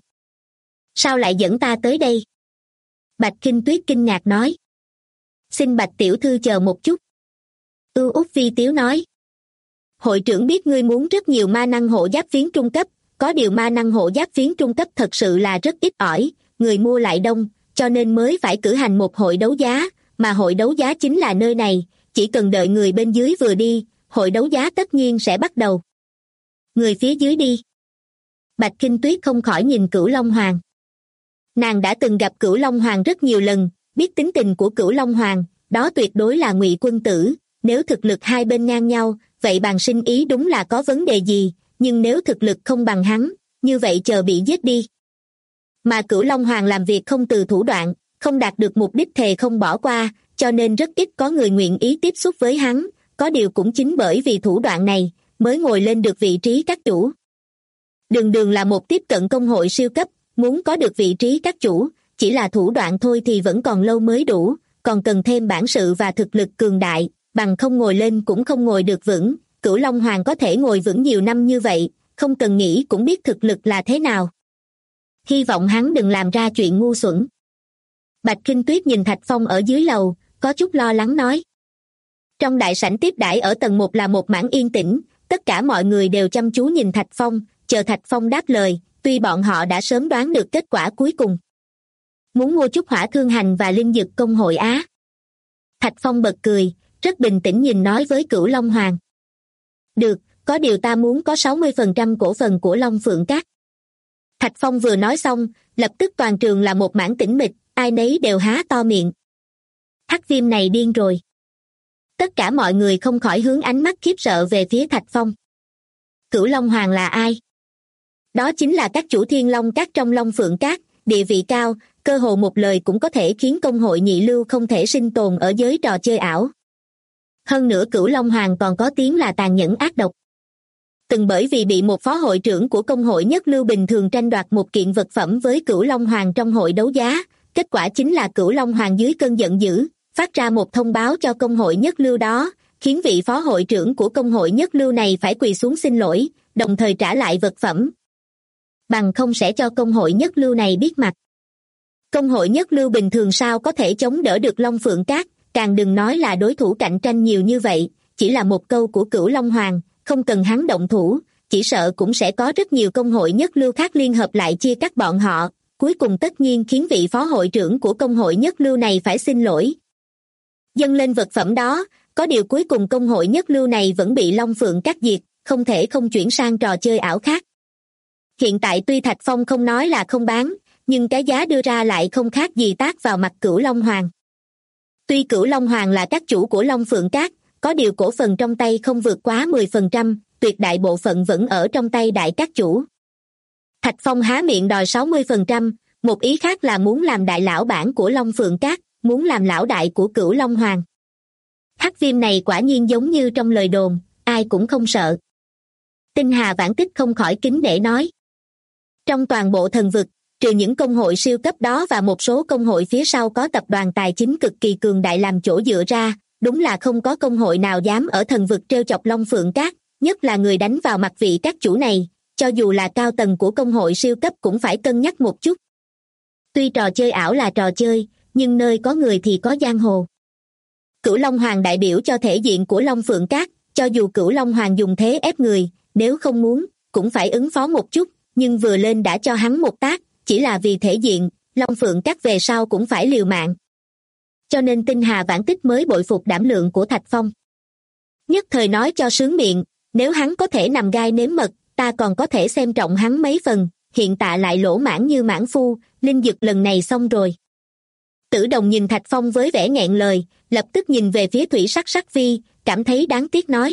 Sao lại dẫn ta tới đây? Bạch Khinh Tuyết kinh ngạc nói. Xin Bạch tiểu thư chờ một chút. Ưu Úc Vi Tiếu nói. Hội trưởng biết ngươi muốn rất nhiều ma năng hộ giáp phiến trung cấp, có điều ma năng hộ giáp phiến trung cấp thật sự là rất ít ỏi, người mua lại đông, cho nên mới phải cử hành một hội đấu giá, mà hội đấu giá chính là nơi này, chỉ cần đợi người bên dưới vừa đi, hội đấu giá tất nhiên sẽ bắt đầu. Người phía dưới đi. Bạch Khinh Tuyết không khỏi nhìn Cửu Long Hoàng. Nàng đã từng gặp Cửu Long Hoàng rất nhiều lần, biết tính tình của Cửu Long Hoàng, đó tuyệt đối là Ngụy quân tử, nếu thực lực hai bên ngang nhau, vậy bàn sinh ý đúng là có vấn đề gì, nhưng nếu thực lực không bằng hắn, như vậy chờ bị giết đi. Mà Cửu Long Hoàng làm việc không từ thủ đoạn, không đạt được mục đích thề không bỏ qua, cho nên rất ít có người nguyện ý tiếp xúc với hắn, có điều cũng chính bởi vì thủ đoạn này, mới ngồi lên được vị trí các chủ. Đường đường là một tiếp cận công hội siêu cấp, muốn có được vị trí các chủ, chỉ là thủ đoạn thôi thì vẫn còn lâu mới đủ, còn cần thêm bản sự và thực lực cường đại, bằng không ngồi lên cũng không ngồi được vững. Cửu Long Hoàng có thể ngồi vững nhiều năm như vậy, không cần nghĩ cũng biết thực lực là thế nào. Hy vọng hắn đừng làm ra chuyện ngu xuẩn. Bạch Khinh Tuyết nhìn Thạch Phong ở dưới lầu, có chút lo lắng nói. Trong đại sảnh tiếp đãi ở tầng 1 là một mảng yên tĩnh, tất cả mọi người đều chăm chú nhìn Thạch Phong, chờ Thạch Phong đáp lời, tuy bọn họ đã sớm đoán được kết quả cuối cùng. Muốn mua Trúc Hỏa Thương Hành và Linh Dực công hội Á. Thạch Phong bật cười, rất bình tĩnh nhìn nói với Cửu Long Hoàng. Được, có điều ta muốn có 60% cổ phần của Long Phượng Các. Thạch Phong vừa nói xong, lập tức toàn trường là một mảng tĩnh mịch, ai nấy đều há to miệng. Hắc Viêm này điên rồi. Tất cả mọi người không khỏi hướng ánh mắt khiếp sợ về phía Thạch Phong. Cửu Long Hoàng là ai? Đó chính là các chủ Thiên Long Các trong Long Phượng Các, địa vị cao, cơ hồ một lời cũng có thể khiến công hội nhị lưu không thể sinh tồn ở giới trò chơi ảo. Hơn nữa Cửu Long Hoàng còn có tiếng là tàn nhẫn ác độc. Từng bởi vì bị một phó hội trưởng của công hội nhất lưu bình thường tranh đoạt một kiện vật phẩm với Cửu Long Hoàng trong hội đấu giá, kết quả chính là Cửu Long Hoàng dưới cơn giận dữ, phát ra một thông báo cho công hội nhất lưu đó, khiến vị phó hội trưởng của công hội nhất lưu này phải quỳ xuống xin lỗi, đồng thời trả lại vật phẩm. Bằng không sẽ cho công hội nhất lưu này biết mặt. Công hội nhất lưu bình thường sao có thể chống đỡ được Long Phượng Các, càng đừng nói là đối thủ cạnh tranh nhiều như vậy, chỉ là một câu của Cửu Long Hoàng, không cần hắn động thủ, chỉ sợ cũng sẽ có rất nhiều công hội nhất lưu khác liên hợp lại chia cắt bọn họ, cuối cùng tất nhiên khiến vị phó hội trưởng của công hội nhất lưu này phải xin lỗi. Dâng lên vật phẩm đó, có điều cuối cùng công hội nhất lưu này vẫn bị Long Phượng Các diệt, không thể không chuyển sang trò chơi ảo khác. Hiện tại tuy Thạch Phong không nói là không bán, nhưng cái giá đưa ra lại không khác gì tát vào mặt Cửu Long Hoàng. Tuy Cửu Long Hoàng là các chủ của Long Phượng Các, có điều cổ phần trong tay không vượt quá 10%, tuyệt đại bộ phận vẫn ở trong tay đại các chủ. Thạch Phong há miệng đòi 60%, một ý khác là muốn làm đại lão bản của Long Phượng Các, muốn làm lão đại của Cửu Long Hoàng. Hắc Viêm này quả nhiên giống như trong lời đồn, ai cũng không sợ. Tinh Hà Vãn Tích không khỏi kính nể nói. Trong toàn bộ thần vực, trừ những công hội siêu cấp đó và một số công hội phía sau có tập đoàn tài chính cực kỳ cường đại làm chỗ dựa ra, đúng là không có công hội nào dám ở thần vực trêu chọc Long Phượng Các, nhất là người đánh vào mặt vị các chủ này, cho dù là cao tầng của công hội siêu cấp cũng phải cân nhắc một chút. Tuy trò chơi ảo là trò chơi, nhưng nơi có người thì có giang hồ. Cửu Long Hoàng đại biểu cho thể diện của Long Phượng Các, cho dù Cửu Long Hoàng dùng thế ép người, nếu không muốn, cũng phải ứng phó một chút, nhưng vừa lên đã cho hắn một tát, chỉ là vì thể diện, Long Phượng Các về sau cũng phải liều mạng. Cho nên Tinh Hà Vãn Tích mới bội phục đảm lượng của Thạch Phong. Nhất thời nói cho sướng miệng, nếu hắn có thể nằm gai nếm mật, ta còn có thể xem trọng hắn mấy phần, hiện tại lại lỗ mãn như mãn phu, linh dực lần này xong rồi. Tử Đồng nhìn Thạch Phong với vẻ nghẹn lời, lập tức nhìn về phía Thủy Sắc Sắc Phi, cảm thấy đáng tiếc nói.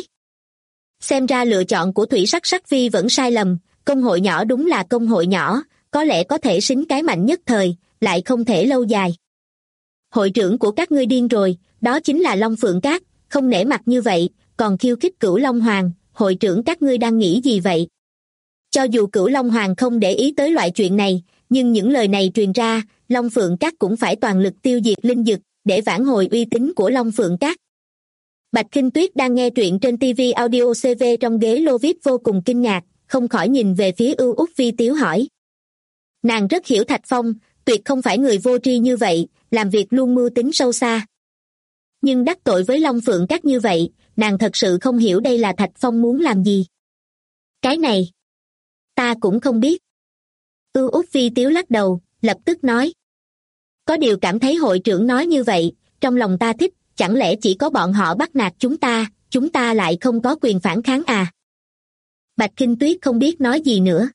Xem ra lựa chọn của Thủy Sắc Sắc Phi vẫn sai lầm, công hội nhỏ đúng là công hội nhỏ, có lẽ có thể xính cái mạnh nhất thời, lại không thể lâu dài. Hội trưởng của các ngươi điên rồi, đó chính là Long Phượng Các, không nể mặt như vậy, còn khiêu khích Cửu Long Hoàng, hội trưởng các ngươi đang nghĩ gì vậy? Cho dù Cửu Long Hoàng không để ý tới loại chuyện này, nhưng những lời này truyền ra, Long Phượng Các cũng phải toàn lực tiêu diệt linh dực, để vãn hồi uy tín của Long Phượng Các. Bạch Kinh Tuyết đang nghe truyện trên TV Audio CV trong ghế lô VIP vô cùng kinh ngạc, không khỏi nhìn về phía Ưu Úc Vi Tiếu hỏi. Nàng rất hiểu Thạch Phong, tuyệt không phải người vô tri như vậy, làm việc luôn mưu tính sâu xa. Nhưng đắc tội với Long Phượng Các như vậy, nàng thật sự không hiểu đây là Thạch Phong muốn làm gì. Cái này, ta cũng không biết. Ưu Úc Vi Tiếu lắc đầu, lập tức nói. Có điều cảm thấy hội trưởng nói như vậy, trong lòng ta thích, chẳng lẽ chỉ có bọn họ bắt nạt chúng ta lại không có quyền phản kháng à? Bạch Kinh Tuyết không biết nói gì nữa.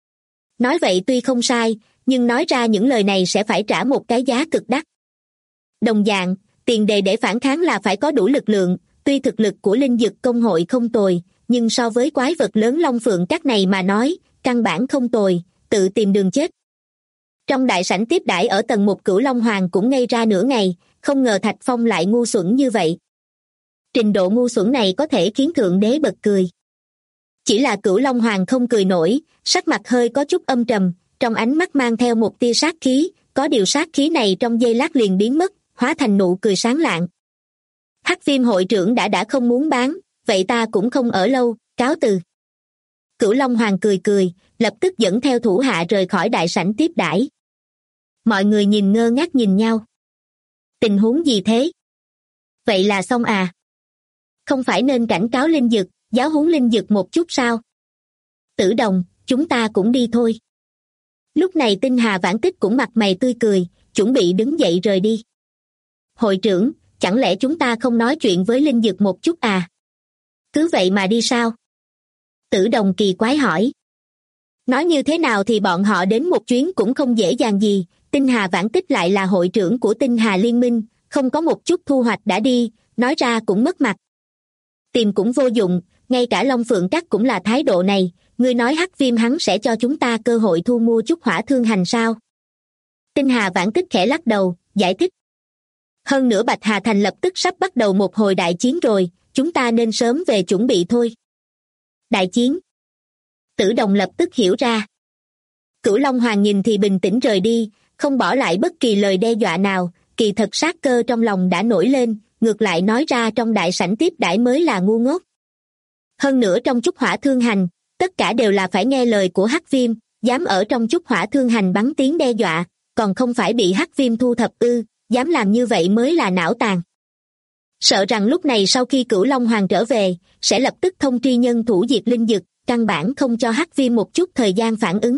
Nói vậy tuy không sai, nhưng nói ra những lời này sẽ phải trả một cái giá cực đắt. Đồng dạng, tiền đề để phản kháng là phải có đủ lực lượng, tuy thực lực của linh dực công hội không tồi, nhưng so với quái vật lớn Long Phượng Các này mà nói, căn bản không tồi, tự tìm đường chết. Trong đại sảnh tiếp đãi ở tầng 1 Cửu Long Hoàng cũng ngây ra nửa ngày, không ngờ Thạch Phong lại ngu xuẩn như vậy. Trình độ ngu xuẩn này có thể khiến Thượng Đế bật cười. Chỉ là Cửu Long Hoàng không cười nổi, sắc mặt hơi có chút âm trầm, trong ánh mắt mang theo một tia sát khí, có điều sát khí này trong giây lát liền biến mất, hóa thành nụ cười sáng lạng. Hắc Viêm hội trưởng đã không muốn bán, vậy ta cũng không ở lâu, cáo từ. Cửu Long Hoàng cười cười, lập tức dẫn theo thủ hạ rời khỏi đại sảnh tiếp đãi. Mọi người nhìn ngơ ngác nhìn nhau. Tình huống gì thế? Vậy là xong à? Không phải nên cảnh cáo linh dực, giáo huấn linh dực một chút sao? Tử Đồng, chúng ta cũng đi thôi. Lúc này Tinh Hà Vãn Tích cũng mặt mày tươi cười, chuẩn bị đứng dậy rời đi. Hội trưởng, chẳng lẽ chúng ta không nói chuyện với linh dực một chút à? Cứ vậy mà đi sao? Tử Đồng kỳ quái hỏi. Nói như thế nào thì bọn họ đến một chuyến cũng không dễ dàng gì, Tinh Hà Vãn Tích lại là hội trưởng của Tinh Hà Liên Minh, không có một chút thu hoạch đã đi, nói ra cũng mất mặt. Tìm cũng vô dụng, ngay cả Long Phượng Các cũng là thái độ này, ngươi nói Hắc Viêm hắn sẽ cho chúng ta cơ hội thu mua chút hỏa thương hành sao? Tinh Hà Vãn Tích khẽ lắc đầu, giải thích. Hơn nữa Bạch Hà Thành lập tức sắp bắt đầu một hồi đại chiến rồi, chúng ta nên sớm về chuẩn bị thôi. Đại chiến? Tử Đồng lập tức hiểu ra. Cửu Long Hoàng nhìn thì bình tĩnh rời đi, không bỏ lại bất kỳ lời đe dọa nào, kỳ thật sát cơ trong lòng đã nổi lên, ngược lại nói ra trong đại sảnh tiếp đãi mới là ngu ngốc. Hơn nữa trong Trúc Hỏa Thương Hành, tất cả đều là phải nghe lời của Hắc Viêm, dám ở trong Trúc Hỏa Thương Hành bắn tiếng đe dọa, còn không phải bị Hắc Viêm thu thập ư, dám làm như vậy mới là não tàn. Sợ rằng lúc này sau khi Cửu Long Hoàng trở về, sẽ lập tức thông tri nhân thủ diệt linh dực, căn bản không cho Hắc Viêm một chút thời gian phản ứng.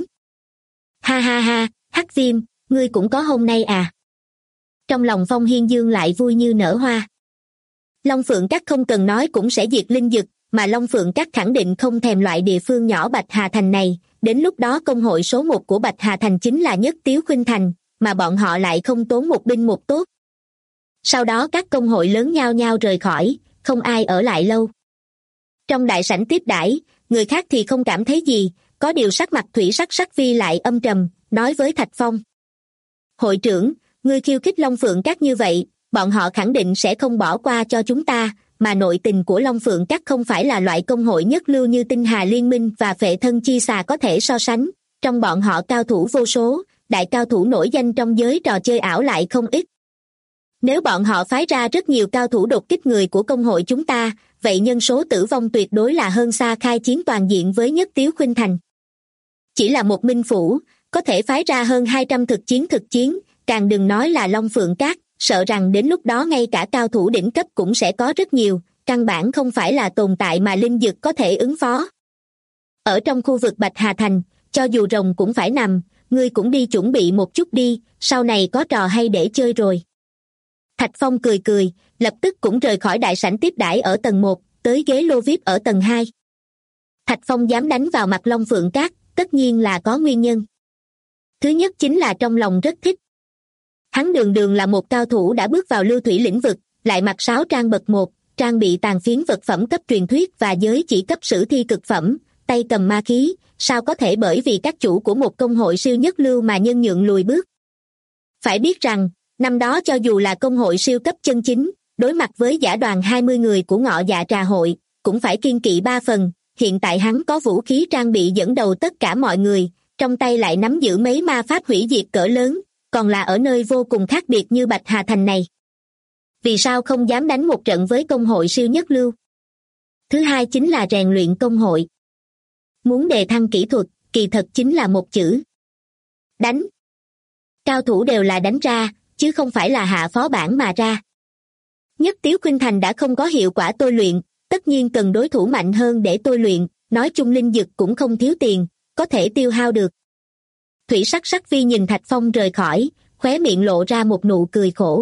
Ha ha ha, Hắc Viêm, ngươi cũng có hôm nay à? Trong lòng Phong Hiên Dương lại vui như nở hoa. Long Phượng Các không cần nói cũng sẽ diệt linh dực, mà Long Phượng Các khẳng định không thèm loại địa phương nhỏ Bạch Hà Thành này, đến lúc đó công hội số 1 của Bạch Hà Thành chính là Nhất Tiếu Khuynh Thành, mà bọn họ lại không tốn một binh một tốt. Sau đó các công hội lớn nhao nhao rời khỏi, không ai ở lại lâu. Trong đại sảnh tiếp đãi, người khác thì không cảm thấy gì, có điều sắc mặt Thủy Sắc Sắc Vi lại âm trầm, nói với Thạch Phong. Hội trưởng, ngươi khiêu khích Long Phượng Các như vậy, bọn họ khẳng định sẽ không bỏ qua cho chúng ta, mà nội tình của Long Phượng Các không phải là loại công hội nhất lưu như Tinh Hà Liên Minh và Phệ Thân Chi Xà có thể so sánh, trong bọn họ cao thủ vô số, đại cao thủ nổi danh trong giới trò chơi ảo lại không ít. Nếu bọn họ phái ra rất nhiều cao thủ đột kích người của công hội chúng ta, vậy nhân số tử vong tuyệt đối là hơn xa khai chiến toàn diện với Nhất Tiếu Khuynh Thành. Chỉ là một minh phủ, có thể phái ra hơn 200 thực chiến, càng đừng nói là Long Phượng Các, sợ rằng đến lúc đó ngay cả cao thủ đỉnh cấp cũng sẽ có rất nhiều, căn bản không phải là tồn tại mà linh dực có thể ứng phó. Ở trong khu vực Bạch Hà Thành, cho dù rồng cũng phải nằm, ngươi cũng đi chuẩn bị một chút đi, sau này có trò hay để chơi rồi. Thạch Phong cười cười, lập tức cũng rời khỏi đại sảnh tiếp đãi ở tầng 1, tới ghế lô VIP ở tầng 2. Thạch Phong dám đánh vào mặt Long Phượng Các, tất nhiên là có nguyên nhân. Thứ nhất chính là trong lòng rất thích. Hắn đường đường là một cao thủ đã bước vào lưu thủy lĩnh vực, lại mặc 6 trang bậc 1, trang bị tàn phiến vật phẩm cấp truyền thuyết và giới chỉ cấp sử thi cực phẩm, tay cầm ma khí, sao có thể bởi vì các chủ của một công hội siêu nhất lưu mà nhân nhượng lùi bước. Phải biết rằng, năm đó cho dù là công hội siêu cấp chân chính, đối mặt với giả đoàn 20 người của Ngọ Dạ Trà Hội, cũng phải kiêng kỵ 3 phần, hiện tại hắn có vũ khí trang bị dẫn đầu tất cả mọi người, trong tay lại nắm giữ mấy ma pháp hủy diệt cỡ lớn, còn là ở nơi vô cùng khác biệt như Bạch Hà Thành này. Vì sao không dám đánh một trận với công hội siêu nhất lưu? Thứ hai chính là rèn luyện công hội. Muốn đề thăng kỹ thuật, kỳ thật chính là một chữ. Đánh. Cao thủ đều là đánh ra, chứ không phải là hạ phó bản mà ra. Nhất Tiếu Khuynh Thành đã không có hiệu quả tôi luyện, tất nhiên cần đối thủ mạnh hơn để tôi luyện, nói chung linh dực cũng không thiếu tiền, có thể tiêu hao được. Thủy Sắc Sắc Vi nhìn Thạch Phong rời khỏi, khóe miệng lộ ra một nụ cười khổ.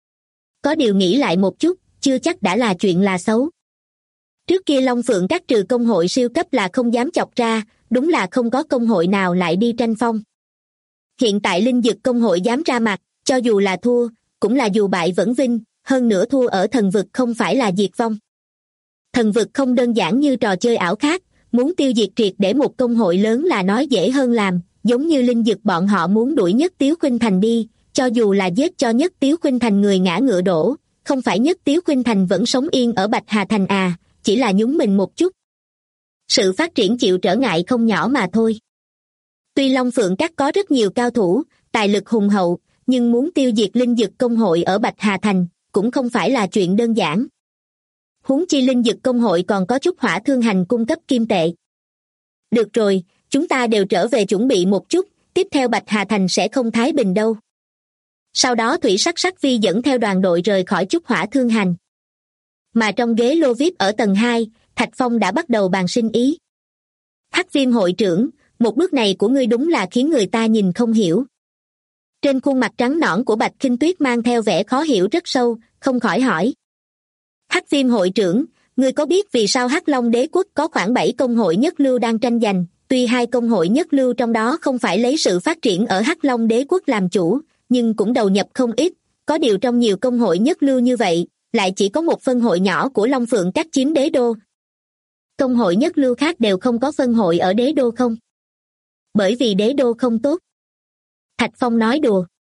Có điều nghĩ lại một chút, chưa chắc đã là chuyện là xấu. Trước kia Long Phượng Các trừ công hội siêu cấp là không dám chọc ra, đúng là không có công hội nào lại đi tranh phong. Hiện tại linh dực công hội dám ra mặt, cho dù là thua, cũng là dù bại vẫn vinh, hơn nữa thua ở thần vực không phải là diệt vong. Thần vực không đơn giản như trò chơi ảo khác, muốn tiêu diệt triệt để một công hội lớn là nói dễ hơn làm, giống như linh dực bọn họ muốn đuổi Nhất Tiếu Khuynh Thành đi, cho dù là giết cho Nhất Tiếu Khuynh Thành người ngã ngựa đổ, không phải Nhất Tiếu Khuynh Thành vẫn sống yên ở Bạch Hà Thành à, chỉ là nhúng mình một chút. Sự phát triển chịu trở ngại không nhỏ mà thôi. Tuy Long Phượng Các có rất nhiều cao thủ, tài lực hùng hậu, nhưng muốn tiêu diệt linh dực công hội ở Bạch Hà Thành, cũng không phải là chuyện đơn giản. Huống chi linh dực công hội còn có Trúc Hỏa Thương Hành cung cấp kim tệ. Được rồi, chúng ta đều trở về chuẩn bị một chút, tiếp theo Bạch Hà Thành sẽ không thái bình đâu. Sau đó Thủy Sắc Sắc Vi dẫn theo đoàn đội rời khỏi Trúc Hỏa Thương Hành. Mà trong ghế lô VIP ở tầng 2, Thạch Phong đã bắt đầu bàn sinh ý. Hắc Viêm hội trưởng, một bước này của ngươi đúng là khiến người ta nhìn không hiểu. Trên khuôn mặt trắng nõn của Bạch Khinh Tuyết mang theo vẻ khó hiểu rất sâu, không khỏi hỏi. Hắc Viêm hội trưởng, ngươi có biết vì sao Hắc Long Đế quốc có khoảng 7 công hội nhất lưu đang tranh giành, tuy 2 công hội nhất lưu trong đó không phải lấy sự phát triển ở Hắc Long Đế quốc làm chủ, nhưng cũng đầu nhập không ít, có điều trong nhiều công hội nhất lưu như vậy, lại chỉ có một phân hội nhỏ của Long Phượng Các chiếm đế đô. Công hội nhất lưu khác đều không có phân hội ở đế đô không? Bởi vì đế đô không tốt. Thạch Phong nói đùa.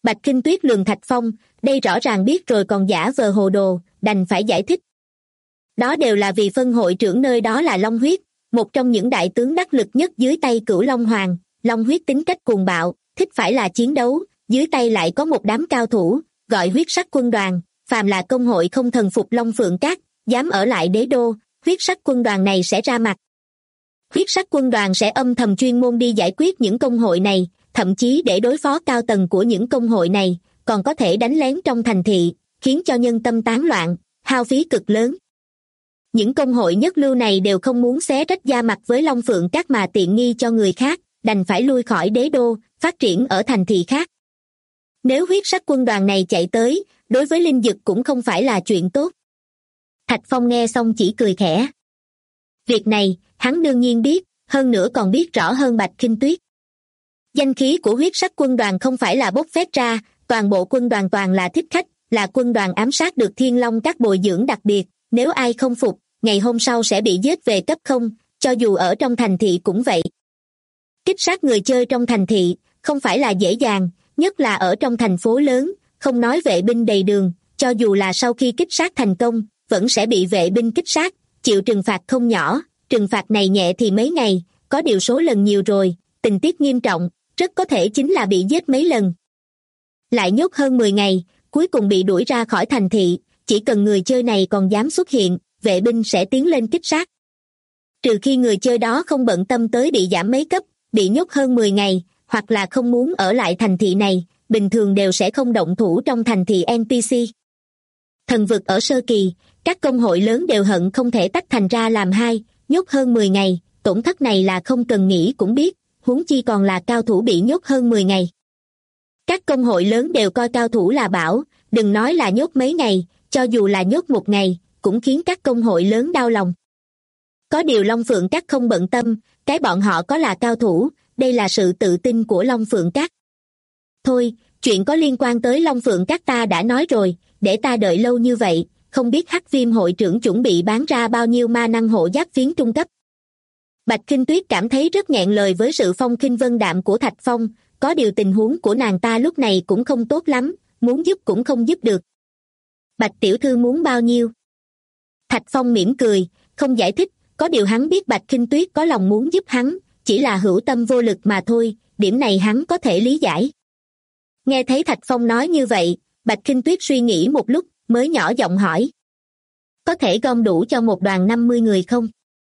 Bạch Kinh Tuyết lườm Thạch Phong, đây rõ ràng biết rồi còn giả vờ hồ đồ, đành phải giải thích. Đó đều là vì phân hội trưởng nơi đó là Long Huyết, một trong những đại tướng đắc lực nhất dưới tay Cửu Long Hoàng. Long Huyết tính cách cuồng bạo, thích phải là chiến đấu, dưới tay lại có một đám cao thủ, gọi huyết sắc quân đoàn, phàm là công hội không thần phục Long Phượng Các, dám ở lại đế đô, huyết sắc quân đoàn này sẽ ra mặt. Huyết sắc quân đoàn sẽ âm thầm chuyên môn đi giải quyết những công hội này, thậm chí để đối phó cao tầng của những công hội này, còn có thể đánh lén trong thành thị, khiến cho nhân tâm tán loạn, hao phí cực lớn. Những công hội nhất lưu này đều không muốn xé rách da mặt với Long Phượng Các mà tiện nghi cho người khác, đành phải lui khỏi đế đô, phát triển ở thành thị khác. Nếu huyết sắc quân đoàn này chạy tới, đối với Linh Dực cũng không phải là chuyện tốt. Thạch Phong nghe xong chỉ cười khẽ. Việc này, hắn đương nhiên biết, hơn nữa còn biết rõ hơn Bạch Kinh Tuyết. Danh khí của huyết sắc quân đoàn không phải là bốc phét ra, toàn bộ quân đoàn toàn là thích khách, là quân đoàn ám sát được Thiên Long Các bồi dưỡng đặc biệt, nếu ai không phục, ngày hôm sau sẽ bị giết về cấp không, cho dù ở trong thành thị cũng vậy. Kích sát người chơi trong thành thị, không phải là dễ dàng, nhất là ở trong thành phố lớn, không nói vệ binh đầy đường, cho dù là sau khi kích sát thành công, vẫn sẽ bị vệ binh kích sát, chịu trừng phạt không nhỏ, trừng phạt này nhẹ thì mấy ngày, có điều số lần nhiều rồi, tình tiết nghiêm trọng, rất có thể chính là bị giết mấy lần. Lại nhốt hơn 10 ngày, cuối cùng bị đuổi ra khỏi thành thị, chỉ cần người chơi này còn dám xuất hiện, vệ binh sẽ tiến lên kích sát. Trừ khi người chơi đó không bận tâm tới bị giảm mấy cấp, bị nhốt hơn 10 ngày, hoặc là không muốn ở lại thành thị này, bình thường đều sẽ không động thủ trong thành thị NPC. Thần vực ở sơ kỳ, các công hội lớn đều hận không thể tách thành ra làm hai, nhốt hơn 10 ngày, tổn thất này là không cần nghĩ cũng biết, huống chi còn là cao thủ bị nhốt hơn 10 ngày. Các công hội lớn đều coi cao thủ là bảo, đừng nói là nhốt mấy ngày, cho dù là nhốt một ngày, cũng khiến các công hội lớn đau lòng. Có điều Long Phượng Các không bận tâm, cái bọn họ có là cao thủ, đây là sự tự tin của Long Phượng Các. Thôi, chuyện có liên quan tới Long Phượng Các ta đã nói rồi, để ta đợi lâu như vậy, không biết Hắc Viêm hội trưởng chuẩn bị bán ra bao nhiêu ma năng hộ giáp phiến trung cấp. Bạch Kinh Tuyết cảm thấy rất nghẹn lời với sự phong khinh vân đạm của Thạch Phong, có điều tình huống của nàng ta lúc này cũng không tốt lắm, muốn giúp cũng không giúp được. Bạch tiểu thư muốn bao nhiêu? Thạch Phong mỉm cười, không giải thích, có điều hắn biết Bạch Kinh Tuyết có lòng muốn giúp hắn, chỉ là hữu tâm vô lực mà thôi, điểm này hắn có thể lý giải. Nghe thấy Thạch Phong nói như vậy, Bạch Kinh Tuyết suy nghĩ một lúc, mới nhỏ giọng hỏi. Có thể gom đủ cho một đoàn 50 người không?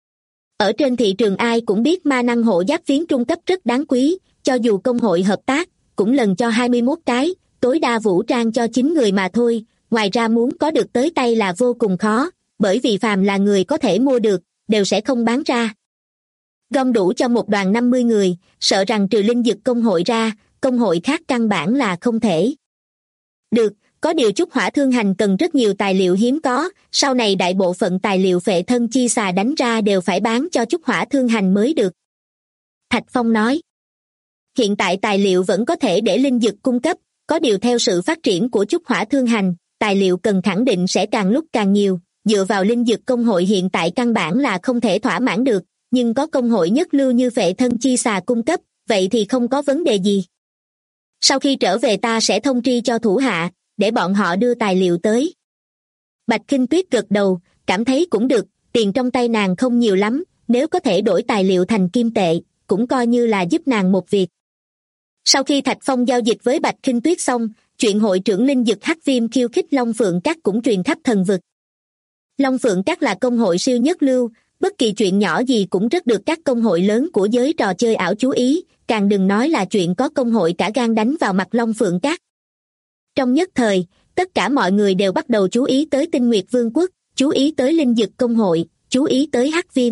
Ở trên thị trường ai cũng biết ma năng hộ giáp phiến trung cấp rất đáng quý, cho dù công hội hợp tác, cũng lần cho 21 cái, tối đa vũ trang cho 9 người mà thôi, ngoài ra muốn có được tới tay là vô cùng khó, bởi vì phàm là người có thể mua được, đều sẽ không bán ra. Gom đủ cho một đoàn 50 người, sợ rằng trừ Linh Dực công hội ra, công hội khác căn bản là không thể. Được, có điều Trúc Hỏa Thương Hành cần rất nhiều tài liệu hiếm có, sau này đại bộ phận tài liệu phệ thân chi xà đánh ra đều phải bán cho Trúc Hỏa Thương Hành mới được. Thạch Phong nói. Hiện tại tài liệu vẫn có thể để Linh Dực cung cấp, có điều theo sự phát triển của Trúc Hỏa Thương Hành, tài liệu cần khẳng định sẽ càng lúc càng nhiều, dựa vào Linh Dực công hội hiện tại căn bản là không thể thỏa mãn được, nhưng có công hội nhất lưu như phệ thân chi xà cung cấp, vậy thì không có vấn đề gì. Sau khi trở về ta sẽ thông tri cho thủ hạ, để bọn họ đưa tài liệu tới. Bạch Kinh Tuyết gật đầu, cảm thấy cũng được, tiền trong tay nàng không nhiều lắm, nếu có thể đổi tài liệu thành kim tệ, cũng coi như là giúp nàng một việc. Sau khi Thạch Phong giao dịch với Bạch Kinh Tuyết xong, chuyện hội trưởng Linh Dực Hắc Viêm khiêu khích Long Phượng Các cũng truyền khắp thần vực. Long Phượng Các là công hội siêu nhất lưu, bất kỳ chuyện nhỏ gì cũng rất được các công hội lớn của giới trò chơi ảo chú ý, càng đừng nói là chuyện có công hội cả gan đánh vào mặt Long Phượng Các. Trong nhất thời, tất cả mọi người đều bắt đầu chú ý tới Tinh Nguyệt Vương quốc, chú ý tới Linh Dực công hội, chú ý tới Hắc Viêm.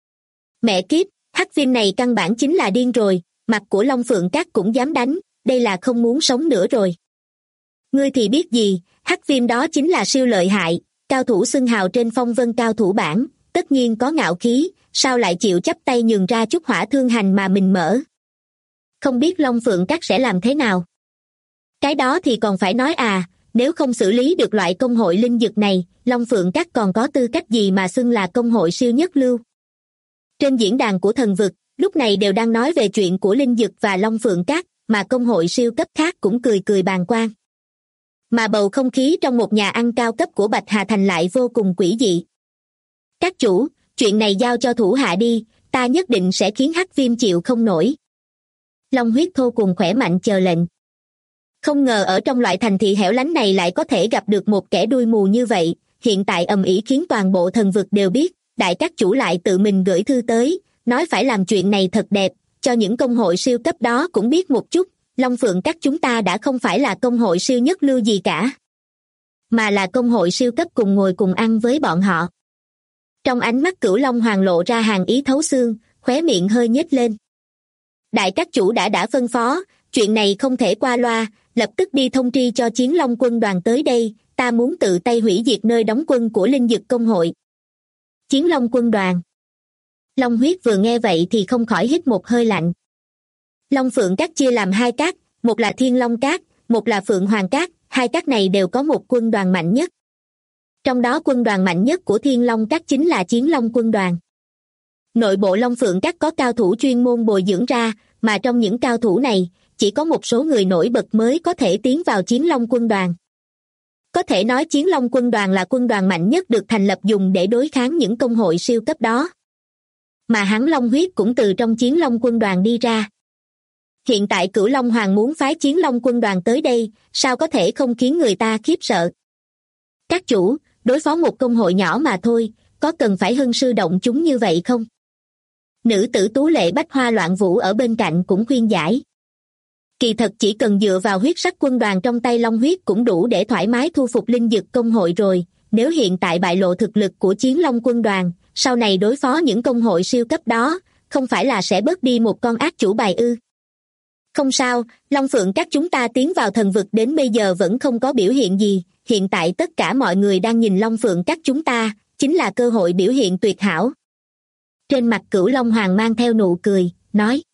Mẹ kiếp, Hắc Viêm này căn bản chính là điên rồi, mặt của Long Phượng Các cũng dám đánh, đây là không muốn sống nữa rồi. Ngươi thì biết gì, Hắc Viêm đó chính là siêu lợi hại, cao thủ xưng hào trên phong vân cao thủ bảng, tất nhiên có ngạo khí, sao lại chịu chấp tay nhường ra Trúc Hỏa Thương Hành mà mình mở. Không biết Long Phượng Các sẽ làm thế nào? Cái đó thì còn phải nói à, nếu không xử lý được loại công hội linh dực này, Long Phượng Các còn có tư cách gì mà xưng là công hội siêu nhất lưu? Trên diễn đàn của thần vực, lúc này đều đang nói về chuyện của linh dực và Long Phượng Các, mà công hội siêu cấp khác cũng cười cười bàng quan. Mà bầu không khí trong một nhà ăn cao cấp của Bạch Hà Thành lại vô cùng quỷ dị. Các chủ, chuyện này giao cho thủ hạ đi, ta nhất định sẽ khiến Hắc Viêm chịu không nổi. Long Huyết thô cùng khỏe mạnh chờ lệnh. Không ngờ ở trong loại thành thị hẻo lánh này lại có thể gặp được một kẻ đuôi mù như vậy, hiện tại ầm ĩ khiến toàn bộ thần vực đều biết, đại các chủ lại tự mình gửi thư tới, nói phải làm chuyện này thật đẹp, cho những công hội siêu cấp đó cũng biết một chút, Long Phượng các chúng ta đã không phải là công hội siêu nhất lưu gì cả, mà là công hội siêu cấp cùng ngồi cùng ăn với bọn họ. Trong ánh mắt Cửu Long Hoàng lộ ra hàn ý thấu xương, khóe miệng hơi nhếch lên. Đại các chủ đã phân phó, chuyện này không thể qua loa, lập tức đi thông tri cho Chiến Long quân đoàn tới đây, ta muốn tự tay hủy diệt nơi đóng quân của Linh Dực công hội. Chiến Long quân đoàn. Long Huyết vừa nghe vậy thì không khỏi hít một hơi lạnh. Long Phượng các chia làm hai các, một là Thiên Long các, một là Phượng Hoàng các, hai các này đều có một quân đoàn mạnh nhất. Trong đó quân đoàn mạnh nhất của Thiên Long các chính là Chiến Long quân đoàn. Nội bộ Long Phượng các có cao thủ chuyên môn bồi dưỡng ra, mà trong những cao thủ này, chỉ có một số người nổi bật mới có thể tiến vào Chiến Long quân đoàn. Có thể nói Chiến Long quân đoàn là quân đoàn mạnh nhất được thành lập dùng để đối kháng những công hội siêu cấp đó. Mà hắn Long Huyết cũng từ trong Chiến Long quân đoàn đi ra. Hiện tại Cửu Long Hoàng muốn phái Chiến Long quân đoàn tới đây, sao có thể không khiến người ta khiếp sợ. Các chủ, đối phó một công hội nhỏ mà thôi, có cần phải hân sư động chúng như vậy không? Nữ tử tú lệ Bách Hoa Loạn Vũ ở bên cạnh cũng khuyên giải. Kỳ thật chỉ cần dựa vào huyết sắc quân đoàn trong tay Long Huyết cũng đủ để thoải mái thu phục Linh Dực công hội rồi, nếu hiện tại bại lộ thực lực của Chiến Long quân đoàn, sau này đối phó những công hội siêu cấp đó, không phải là sẽ bớt đi một con ác chủ bài ư? Không sao, Long Phượng các chúng ta tiến vào thần vực đến bây giờ vẫn không có biểu hiện gì, hiện tại tất cả mọi người đang nhìn Long Phượng các chúng ta, chính là cơ hội biểu hiện tuyệt hảo. Trên mặt Cửu Long Hoàng mang theo nụ cười, nói.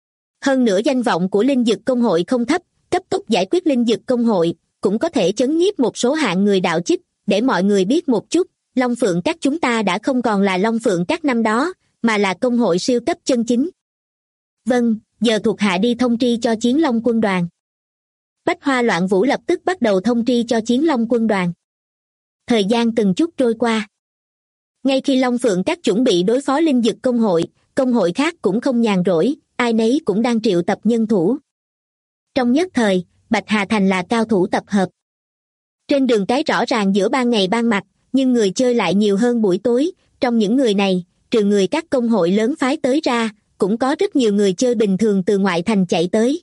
Hơn nữa danh vọng của Linh Dực công hội không thấp, cấp tốc giải quyết Linh Dực công hội, cũng có thể chấn nhiếp một số hạng người đạo chích, để mọi người biết một chút, Long Phượng các chúng ta đã không còn là Long Phượng các năm đó, mà là công hội siêu cấp chân chính. Vâng, giờ thuộc hạ đi thông tri cho Chiến Long quân đoàn. Bách Hoa Loạn Vũ lập tức bắt đầu thông tri cho Chiến Long quân đoàn. Thời gian từng chút trôi qua. Ngay khi Long Phượng các chuẩn bị đối phó Linh Dực công hội khác cũng không nhàn rỗi, ai nấy cũng đang triệu tập nhân thủ. Trong nhất thời, Bạch Hà Thành là cao thủ tập hợp. Trên đường cái rõ ràng giữa ban ngày ban mặt, nhưng người chơi lại nhiều hơn buổi tối, trong những người này, trừ người các công hội lớn phái tới ra, cũng có rất nhiều người chơi bình thường từ ngoại thành chạy tới.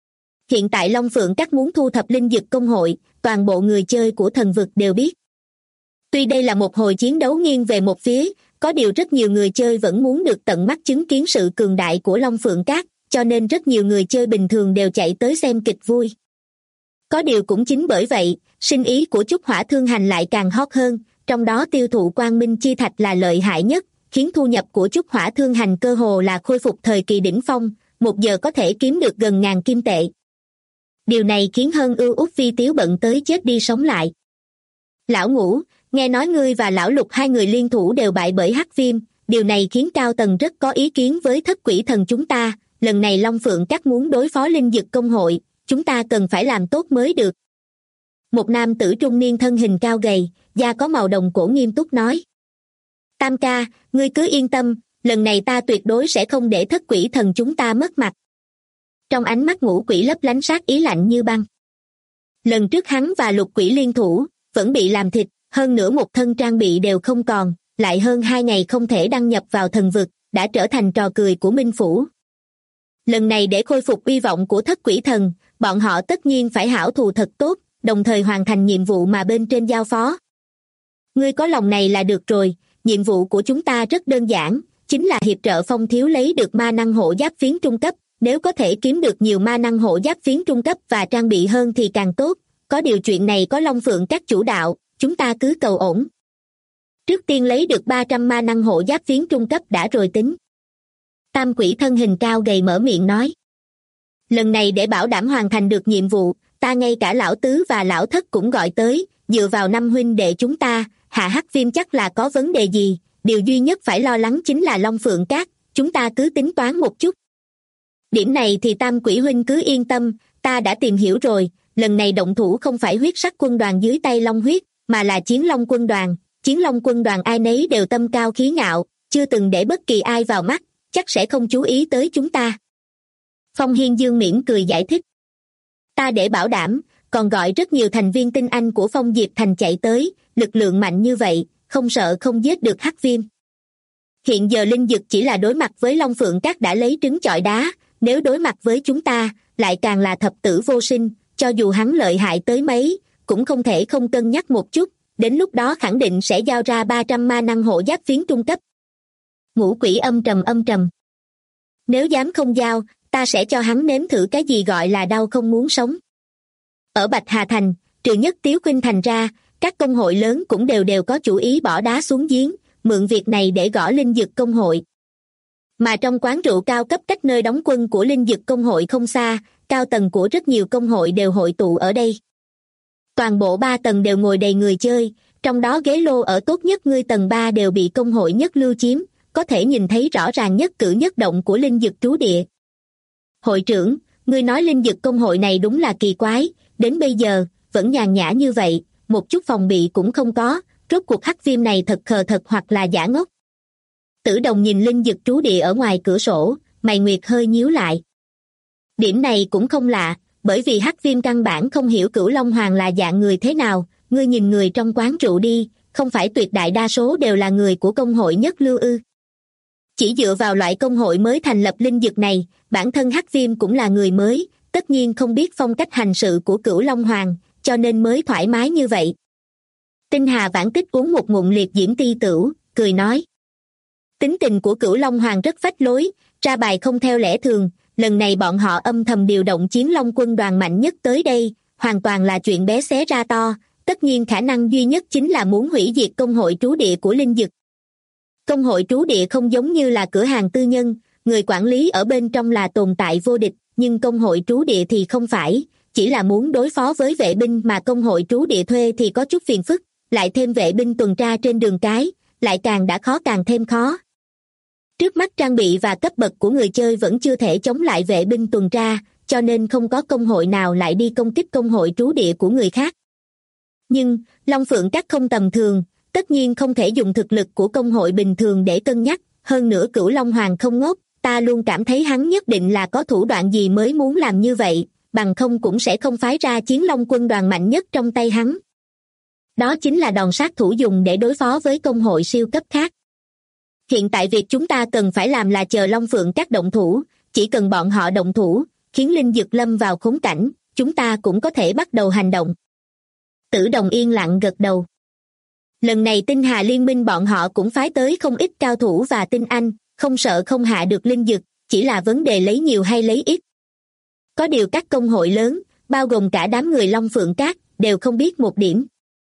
Hiện tại Long Phượng các muốn thu thập Linh Dực công hội, toàn bộ người chơi của thần vực đều biết. Tuy đây là một hồi chiến đấu nghiêng về một phía, có điều rất nhiều người chơi vẫn muốn được tận mắt chứng kiến sự cường đại của Long Phượng các, cho nên rất nhiều người chơi bình thường đều chạy tới xem kịch vui. Có điều cũng chính bởi vậy, sinh ý của Chúc Hỏa Thương Hành lại càng hot hơn, trong đó tiêu thụ Quang Minh Chi Thạch là lợi hại nhất, khiến thu nhập của Chúc Hỏa Thương Hành cơ hồ là khôi phục thời kỳ đỉnh phong, một giờ có thể kiếm được gần 1000 kim tệ. Điều này khiến Hơn Ưu Út Vi Tiếu bận tới chết đi sống lại. Lão Ngũ, nghe nói ngươi và Lão Lục hai người liên thủ đều bại bởi Hắc Viêm, điều này khiến cao tầng rất có ý kiến với Thất Quỷ Thần chúng ta, lần này Long Phượng các muốn đối phó Linh Dực công hội, chúng ta cần phải làm tốt mới được. Một nam tử trung niên thân hình cao gầy, da có màu đồng cổ nghiêm túc nói. Tam ca, ngươi cứ yên tâm, lần này ta tuyệt đối sẽ không để Thất Quỷ Thần chúng ta mất mặt. Trong ánh mắt Ngũ Quỷ lấp lánh sát ý lạnh như băng. Lần trước hắn và Lục Quỷ liên thủ, vẫn bị làm thịt, hơn nữa một thân trang bị đều không còn, lại hơn 2 ngày không thể đăng nhập vào thần vực, đã trở thành trò cười của Minh Phủ. Lần này để khôi phục uy vọng của Thất Quỷ Thần, bọn họ tất nhiên phải hảo thù thật tốt, đồng thời hoàn thành nhiệm vụ mà bên trên giao phó. Ngươi có lòng này là được rồi, nhiệm vụ của chúng ta rất đơn giản, chính là hiệp trợ Phong Thiếu lấy được ma năng hộ giáp phiến trung cấp, nếu có thể kiếm được nhiều ma năng hộ giáp phiến trung cấp và trang bị hơn thì càng tốt, có điều chuyện này có Long Phượng các chủ đạo, chúng ta cứ cầu ổn. Trước tiên lấy được 300 ma năng hộ giáp phiến trung cấp đã rồi tính. Tam Quỷ thân hình cao gầy mở miệng nói. Lần này để bảo đảm hoàn thành được nhiệm vụ, ta ngay cả Lão Tứ và Lão Thất cũng gọi tới, dựa vào 5 huynh đệ chúng ta, hạ Hắc Viêm chắc là có vấn đề gì, điều duy nhất phải lo lắng chính là Long Phượng các, chúng ta cứ tính toán một chút. Điểm này thì Tam Quỷ huynh cứ yên tâm, ta đã tìm hiểu rồi, lần này động thủ không phải huyết sắc quân đoàn dưới tay Long Huyết, mà là Chiến Long quân đoàn. Chiến Long quân đoàn ai nấy đều tâm cao khí ngạo, chưa từng để bất kỳ ai vào mắt, chắc sẽ không chú ý tới chúng ta. Phong Hiên Dương mỉm cười giải thích. Ta để bảo đảm, còn gọi rất nhiều thành viên tinh anh của Phong Diệp Thành chạy tới, lực lượng mạnh như vậy, không sợ không giết được Hắc Viêm. Hiện giờ Linh Dực chỉ là đối mặt với Long Phượng Các đã lấy trứng chọi đá, nếu đối mặt với chúng ta, lại càng là thập tử vô sinh, cho dù hắn lợi hại tới mấy, cũng không thể không cân nhắc một chút, đến lúc đó khẳng định sẽ giao ra 300 ma năng hộ giáp phiến trung cấp. Ngũ Quỷ âm trầm. Nếu dám không giao, ta sẽ cho hắn nếm thử cái gì gọi là đau không muốn sống. Ở Bạch Hà Thành, trừ Nhất Tiếu Khuynh Thành ra, các công hội lớn cũng đều có chủ ý bỏ đá xuống giếng, mượn việc này để gõ Linh Dực công hội. Mà trong quán rượu cao cấp cách nơi đóng quân của Linh Dực công hội không xa, cao tầng của rất nhiều công hội đều hội tụ ở đây. Toàn bộ 3 tầng đều ngồi đầy người chơi, trong đó ghế lô ở tốt nhất ngươi tầng 3 đều bị công hội Nhất Lưu chiếm, có thể nhìn thấy rõ ràng nhất cử nhất động của Linh Dực trú địa. Hội trưởng, ngươi nói Linh Dực công hội này đúng là kỳ quái, đến bây giờ, vẫn nhàn nhã như vậy, một chút phòng bị cũng không có, rốt cuộc Hắc Viêm này thật khờ thật hoặc là giả ngốc. Tử Đồng nhìn Linh Dực trú địa ở ngoài cửa sổ, mày nguyệt hơi nhíu lại. Điểm này cũng không lạ, bởi vì Hắc Viêm căn bản không hiểu Cửu Long Hoàng là dạng người thế nào, ngươi nhìn người trong quán rượu đi, không phải tuyệt đại đa số đều là người của công hội Nhất Lưu ư? Chỉ dựa vào loại công hội mới thành lập Linh Dực này, bản thân Hắc Viêm cũng là người mới, tất nhiên không biết phong cách hành sự của Cửu Long Hoàng, cho nên mới thoải mái như vậy. Tinh Hà Vãn Tích uống một ngụm liệt diễm ti tửu, cười nói. Tính tình của Cửu Long Hoàng rất phách lối, ra bài không theo lẽ thường, lần này bọn họ âm thầm điều động Chiến Long quân đoàn mạnh nhất tới đây, hoàn toàn là chuyện bé xé ra to, tất nhiên khả năng duy nhất chính là muốn hủy diệt công hội trú địa của Linh Dực. Công hội trú địa không giống như là cửa hàng tư nhân, người quản lý ở bên trong là tồn tại vô địch, nhưng công hội trú địa thì không phải, chỉ là muốn đối phó với vệ binh mà công hội trú địa thuê thì có chút phiền phức, lại thêm vệ binh tuần tra trên đường cái, lại càng đã khó càng thêm khó. Trước mắt trang bị và cấp bậc của người chơi vẫn chưa thể chống lại vệ binh tuần tra, cho nên không có công hội nào lại đi công kích công hội trú địa của người khác. Nhưng, Long Phượng Các không tầm thường, tất nhiên không thể dùng thực lực của công hội bình thường để cân nhắc, hơn nữa Cửu Long Hoàng không ngốc, ta luôn cảm thấy hắn nhất định là có thủ đoạn gì mới muốn làm như vậy, bằng không cũng sẽ không phái ra Chiến Long quân đoàn mạnh nhất trong tay hắn. Đó chính là đòn sát thủ dùng để đối phó với công hội siêu cấp khác. Hiện tại việc chúng ta cần phải làm là chờ Long Phượng Các động thủ, chỉ cần bọn họ động thủ, khiến Linh Dực lâm vào khốn cảnh, chúng ta cũng có thể bắt đầu hành động. Tử Đồng yên lặng gật đầu. Lần này Tinh Hà Liên minh bọn họ cũng phái tới không ít cao thủ và tinh anh, không sợ không hạ được Linh Dực, chỉ là vấn đề lấy nhiều hay lấy ít. Có điều các công hội lớn, bao gồm cả đám người Long Phượng Các, đều không biết một điểm.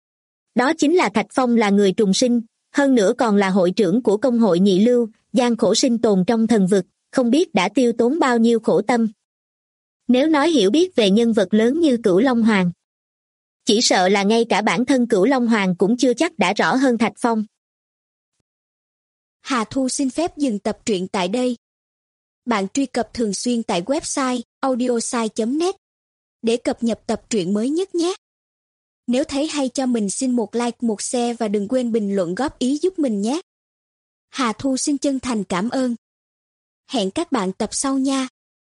Đó chính là Thạch Phong là người trùng sinh, hơn nữa còn là hội trưởng của công hội Nhị Lưu, gian khổ sinh tồn trong thần vực, không biết đã tiêu tốn bao nhiêu khổ tâm. Nếu nói hiểu biết về nhân vật lớn như Cửu Long Hoàng, chỉ sợ là ngay cả bản thân Cửu Long Hoàng cũng chưa chắc đã rõ hơn Thạch Phong. Hà Thu xin phép dừng tập truyện tại đây. Bạn truy cập thường xuyên tại website audiosai.net để cập nhật tập truyện mới nhất nhé. Nếu thấy hay cho mình xin một like, một share và đừng quên bình luận góp ý giúp mình nhé. Hà Thu xin chân thành cảm ơn. Hẹn các bạn tập sau nha.